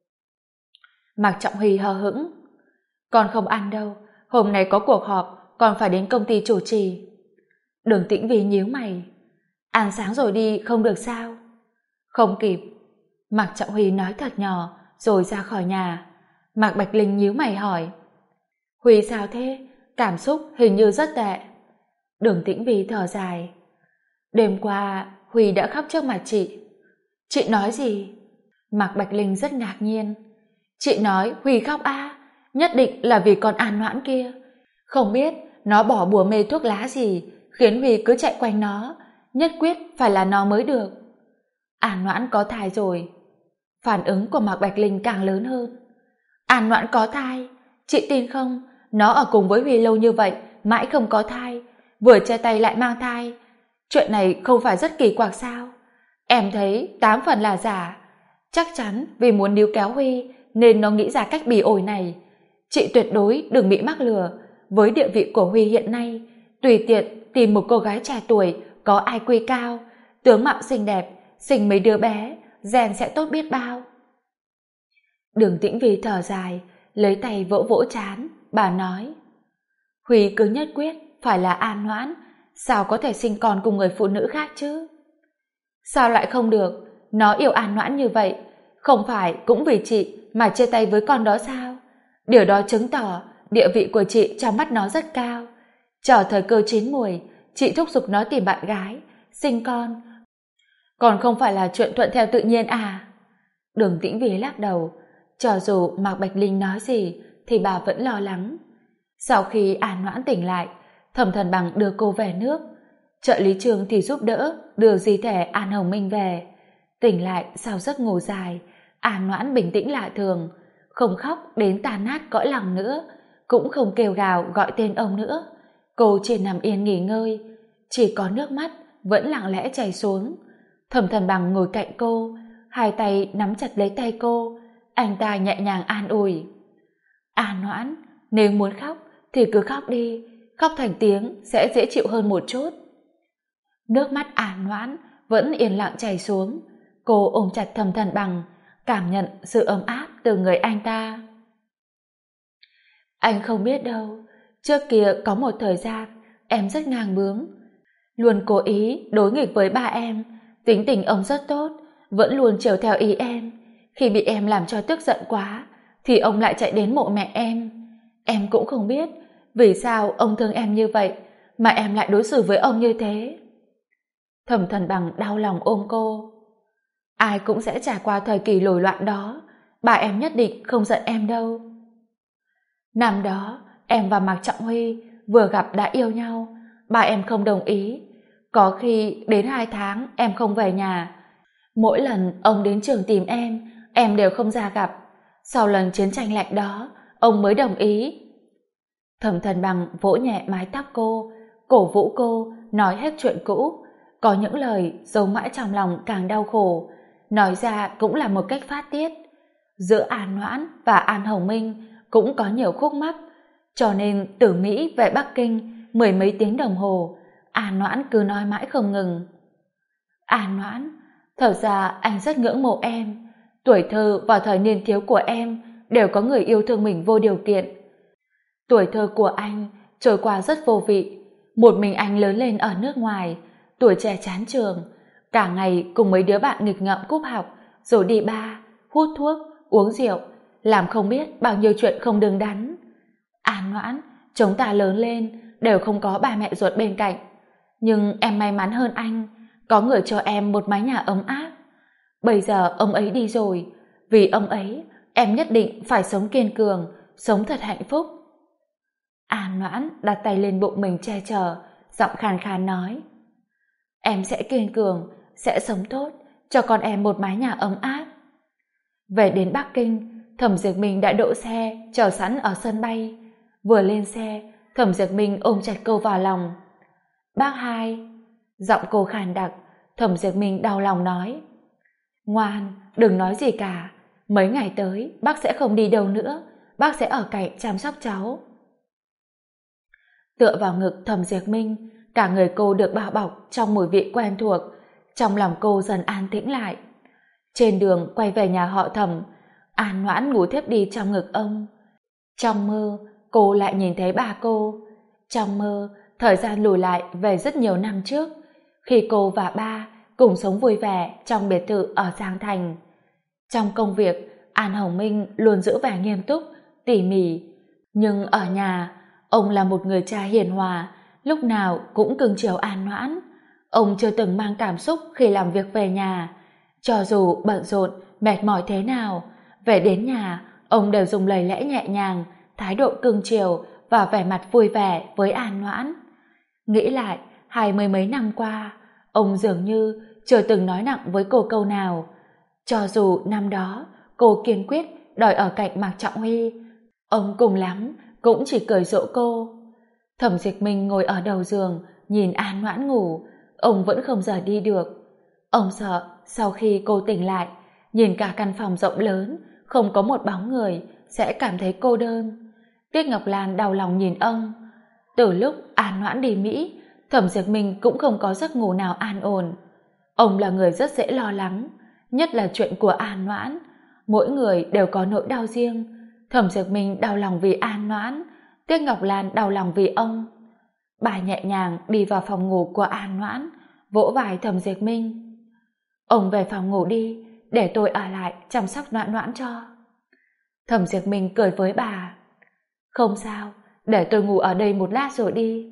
Mạc Trọng Huy hờ hững: "Con không ăn đâu, hôm nay có cuộc họp, còn phải đến công ty chủ trì." Đường Tĩnh Vy nhíu mày: "Ăn sáng rồi đi không được sao?" "Không kịp." Mạc Trọng Huy nói thật nhỏ, rồi ra khỏi nhà. Mạc Bạch Linh nhíu mày hỏi: "Huy sao thế? Cảm xúc hình như rất tệ." Đường Tĩnh Vy thở dài: "Đêm qua Huy đã khóc trước mặt chị." "Chị nói gì?" Mạc Bạch Linh rất ngạc nhiên. "Chị nói Huy khóc à? Nhất định là vì con An Noãn kia. Không biết nó bỏ bùa mê thuốc lá gì khiến Huy cứ chạy quanh nó, nhất quyết phải là nó mới được." "An Noãn có thai rồi." Phản ứng của Mạc Bạch Linh càng lớn hơn. "An Noãn có thai? Chị tin không? Nó ở cùng với Huy lâu như vậy mãi không có thai, vừa chia tay lại mang thai. Chuyện này không phải rất kỳ quặc sao? Em thấy 8 phần là giả. Chắc chắn vì muốn níu kéo Huy nên nó nghĩ ra cách bỉ ổi này. Chị tuyệt đối đừng bị mắc lừa. Với địa vị của Huy hiện nay, tùy tiện tìm một cô gái trẻ tuổi có IQ cao, tướng mạo xinh đẹp, sinh mấy đứa bé, gen sẽ tốt biết bao." Đường Tĩnh Vy thở dài, lấy tay vỗ vỗ trán. Bà nói: "Huy cứ nhất quyết phải là An Noãn, sao có thể sinh con cùng người phụ nữ khác chứ?" "Sao lại không được? Nó yêu An Noãn như vậy, không phải cũng vì chị mà chia tay với con đó sao? Điều đó chứng tỏ địa vị của chị trong mắt nó rất cao. Chờ thời cơ chín muồi, chị thúc giục nó tìm bạn gái, sinh con. Còn không phải là chuyện thuận theo tự nhiên à?" Đường Tĩnh Vy lắc đầu. Cho dù Mạc Bạch Linh nói gì thì bà vẫn lo lắng. Sau khi An Noãn tỉnh lại, Thẩm Thần Bằng đưa cô về nước. Trợ lý Trương thì giúp đỡ đưa di thể An Hồng Minh về. Tỉnh lại sau giấc ngủ dài, An Noãn bình tĩnh lạ thường, không khóc đến tan nát cõi lòng nữa, cũng không kêu gào gọi tên ông nữa. Cô chỉ nằm yên nghỉ ngơi, chỉ có nước mắt vẫn lặng lẽ chảy xuống. Thẩm Thần Bằng ngồi cạnh cô, hai tay nắm chặt lấy tay cô. Anh ta nhẹ nhàng an ủi: "An Noãn, nếu muốn khóc thì cứ khóc đi, khóc thành tiếng sẽ dễ chịu hơn một chút." Nước mắt An Noãn vẫn yên lặng chảy xuống. Cô ôm chặt Thẩm Thần Bằng, cảm nhận sự ấm áp từ người anh ta. "Anh không biết đâu, trước kia có một thời gian em rất ngang bướng, luôn cố ý đối nghịch với ba em. Tính tình ông rất tốt, vẫn luôn chiều theo ý em. Khi bị em làm cho tức giận quá thì ông lại chạy đến mộ mẹ em. Em cũng không biết vì sao ông thương em như vậy mà em lại đối xử với ông như thế." Thẩm Thần Bằng đau lòng ôm cô. "Ai cũng sẽ trải qua thời kỳ nổi loạn đó, bà em nhất định không giận em đâu. Năm đó em và Mạc Trọng Huy vừa gặp đã yêu nhau, bà em không đồng ý. Có khi đến 2 tháng em không về nhà. Mỗi lần ông đến trường tìm em đều không ra gặp. Sau lần chiến tranh lạnh đó, ông mới đồng ý." Thẩm Thần Bằng vỗ nhẹ mái tóc cô, cổ vũ cô nói hết chuyện cũ. Có những lời giấu mãi trong lòng càng đau khổ, nói ra cũng là một cách phát tiết. Giữa An Noãn và An Hồng Minh cũng có nhiều khúc mắc, cho nên từ Mỹ về Bắc Kinh 10 mấy tiếng đồng hồ, An Noãn cứ nói mãi không ngừng: "An Noãn, thật ra anh rất ngưỡng mộ em. Tuổi thơ và thời niên thiếu của em đều có người yêu thương mình vô điều kiện. Tuổi thơ của anh trôi qua rất vô vị. Một mình anh lớn lên ở nước ngoài, tuổi trẻ chán trường, cả ngày cùng mấy đứa bạn nghịch ngợm cúp học, rồi đi bar, hút thuốc, uống rượu, làm không biết bao nhiêu chuyện không đứng đắn. An Noãn, chúng ta lớn lên đều không có ba mẹ ruột bên cạnh. Nhưng em may mắn hơn anh, có người cho em một mái nhà ấm áp. Bây giờ ông ấy đi rồi, vì ông ấy em nhất định phải sống kiên cường, sống thật hạnh phúc." An Noãn đặt tay lên bụng mình che chở, giọng khàn khàn nói: "Em sẽ kiên cường, sẽ sống tốt, cho con em một mái nhà ấm áp." Về đến Bắc Kinh, Thẩm Diệp Minh đã đỗ xe chờ sẵn ở sân bay. Vừa lên xe, Thẩm Diệp Minh ôm chặt cô vào lòng. "Bác hai." Giọng cô khàn đặc. Thẩm Diệp Minh đau lòng nói: "Ngoan, đừng nói gì cả. Mấy ngày tới, bác sẽ không đi đâu nữa, bác sẽ ở cạnh chăm sóc cháu. Tựa vào ngực Thẩm Diệp Minh, cả người cô được bao bọc trong mùi vị quen thuộc, trong lòng cô dần an tĩnh lại. Trên đường quay về nhà họ Thẩm, An Noãn ngủ thiếp đi trong ngực ông. Trong mơ, cô lại nhìn thấy ba cô. Trong mơ, thời gian lùi lại về rất nhiều năm trước, khi cô và ba cùng sống vui vẻ trong biệt thự ở Giang Thành. Trong công việc, An Hồng Minh luôn giữ vẻ nghiêm túc, tỉ mỉ. Nhưng ở nhà, ông là một người cha hiền hòa, lúc nào cũng cưng chiều An Noãn. Ông chưa từng mang cảm xúc khi làm việc về nhà. Cho dù bận rộn, mệt mỏi thế nào, về đến nhà, ông đều dùng lời lẽ nhẹ nhàng, thái độ cưng chiều và vẻ mặt vui vẻ với An Noãn. Nghĩ lại, 20 mấy năm qua, ông dường như chưa từng nói nặng với cô câu nào. Cho dù năm đó, cô kiên quyết đòi ở cạnh Mạc Trọng Huy, ông cùng lắm cũng chỉ cười dỗ cô. Thẩm Dịch Minh ngồi ở đầu giường, nhìn An Noãn ngủ, ông vẫn không rời đi được. Ông sợ sau khi cô tỉnh lại, nhìn cả căn phòng rộng lớn, không có một bóng người, sẽ cảm thấy cô đơn. Tiết Ngọc Lan đau lòng nhìn ông. Từ lúc An Noãn đi Mỹ, Thẩm Diệp Minh cũng không có giấc ngủ nào an ổn. Ông là người rất dễ lo lắng, nhất là chuyện của An Noãn. Mỗi người đều có nỗi đau riêng. Thẩm Diệp Minh đau lòng vì An Noãn, Tiết Ngọc Lan đau lòng vì ông. Bà nhẹ nhàng đi vào phòng ngủ của An Noãn, vỗ vai Thẩm Diệp Minh. Ông về phòng ngủ đi, để tôi ở lại chăm sóc Noãn Noãn cho. Thẩm Diệp Minh cười với bà. Không sao, để tôi ngủ ở đây một lát rồi đi.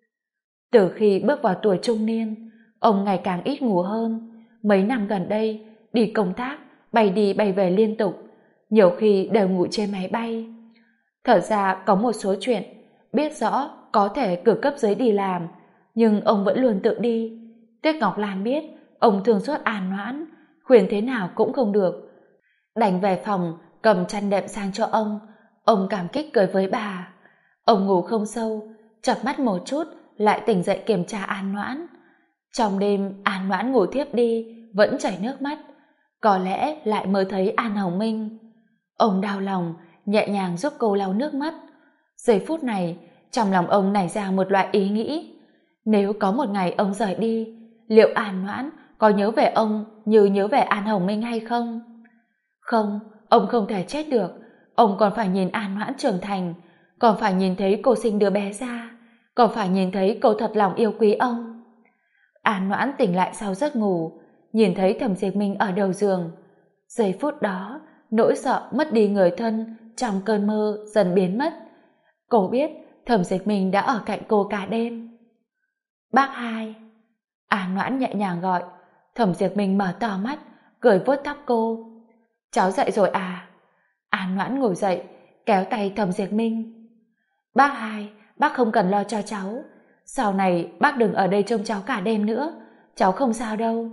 Từ khi bước vào tuổi trung niên, ông ngày càng ít ngủ hơn. Mấy năm gần đây, đi công tác, bay đi bay về liên tục, nhiều khi đều ngủ trên máy bay. Thật ra có một số chuyện, biết rõ có thể cử cấp dưới đi làm, nhưng ông vẫn luôn tự đi. Tiết Ngọc Lan biết, ông thương xót An Noãn, khuyên thế nào cũng không được. Đành về phòng, cầm chăn đệm sang cho ông cảm kích cười với bà. Ông ngủ không sâu, chợp mắt một chút, lại tỉnh dậy kiểm tra An Noãn. Trong đêm, An Noãn ngủ thiếp đi, vẫn chảy nước mắt. Có lẽ lại mơ thấy An Hồng Minh. Ông đau lòng, nhẹ nhàng giúp cô lau nước mắt. Giây phút này, trong lòng ông nảy ra một loại ý nghĩ. Nếu có một ngày ông rời đi, liệu An Noãn có nhớ về ông như nhớ về An Hồng Minh hay không? Không, ông không thể chết được. Ông còn phải nhìn An Noãn trưởng thành, còn phải nhìn thấy cô sinh đứa bé ra, còn phải nhìn thấy cô thật lòng yêu quý ông. An Noãn tỉnh lại sau giấc ngủ, nhìn thấy Thẩm Diệp Minh ở đầu giường. Giây phút đó, nỗi sợ mất đi người thân trong cơn mơ dần biến mất. Cô biết Thẩm Diệp Minh đã ở cạnh cô cả đêm. Bác hai. An Noãn nhẹ nhàng gọi. Thẩm Diệp Minh mở to mắt, cười vuốt tóc cô. Cháu dậy rồi à? An Noãn ngồi dậy, kéo tay Thẩm Diệp Minh. Bác hai, bác không cần lo cho cháu. Sau này bác đừng ở đây trông cháu cả đêm nữa. Cháu không sao đâu.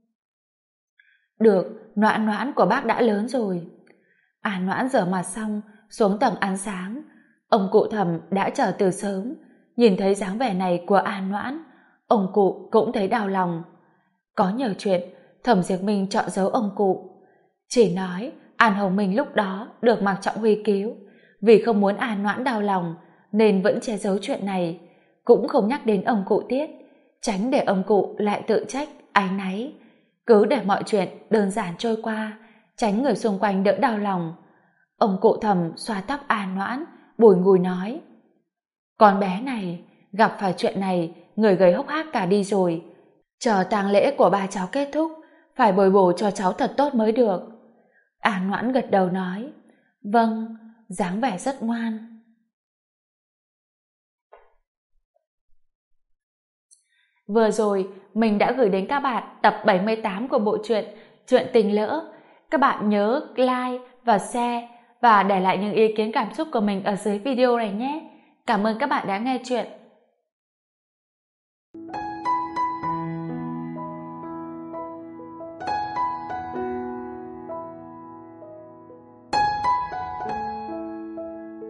Được, Noãn Noãn của bác đã lớn rồi. An Noãn rửa mặt xong, xuống tầng ăn sáng. Ông cụ Thẩm đã chờ từ sớm. Nhìn thấy dáng vẻ này của An Noãn, ông cụ cũng thấy đau lòng. Có nhiều chuyện, Thẩm Diệp Minh chọn giấu ông cụ. Chỉ nói An Hồng Minh lúc đó được Mạc Trọng Huy cứu, vì không muốn An Noãn đau lòng nên vẫn che giấu chuyện này, cũng không nhắc đến ông cụ Tiết, tránh để ông cụ lại tự trách, áy náy. Cứ để mọi chuyện đơn giản trôi qua, tránh người xung quanh đỡ đau lòng. Ông cụ Thẩm xoa tóc An Noãn, bùi ngùi nói: Con bé này, gặp phải chuyện này, người gầy hốc hác cả đi rồi. Chờ tang lễ của ba cháu kết thúc, phải bồi bổ cho cháu thật tốt mới được. An Noãn gật đầu nói: Vâng, dáng vẻ rất ngoan. Vừa rồi, mình đã gửi đến các bạn tập 78 của bộ truyện Chuyện Tình Lỡ. Các bạn nhớ like và share và để lại những ý kiến cảm xúc của mình ở dưới video này nhé. Cảm ơn các bạn đã nghe chuyện.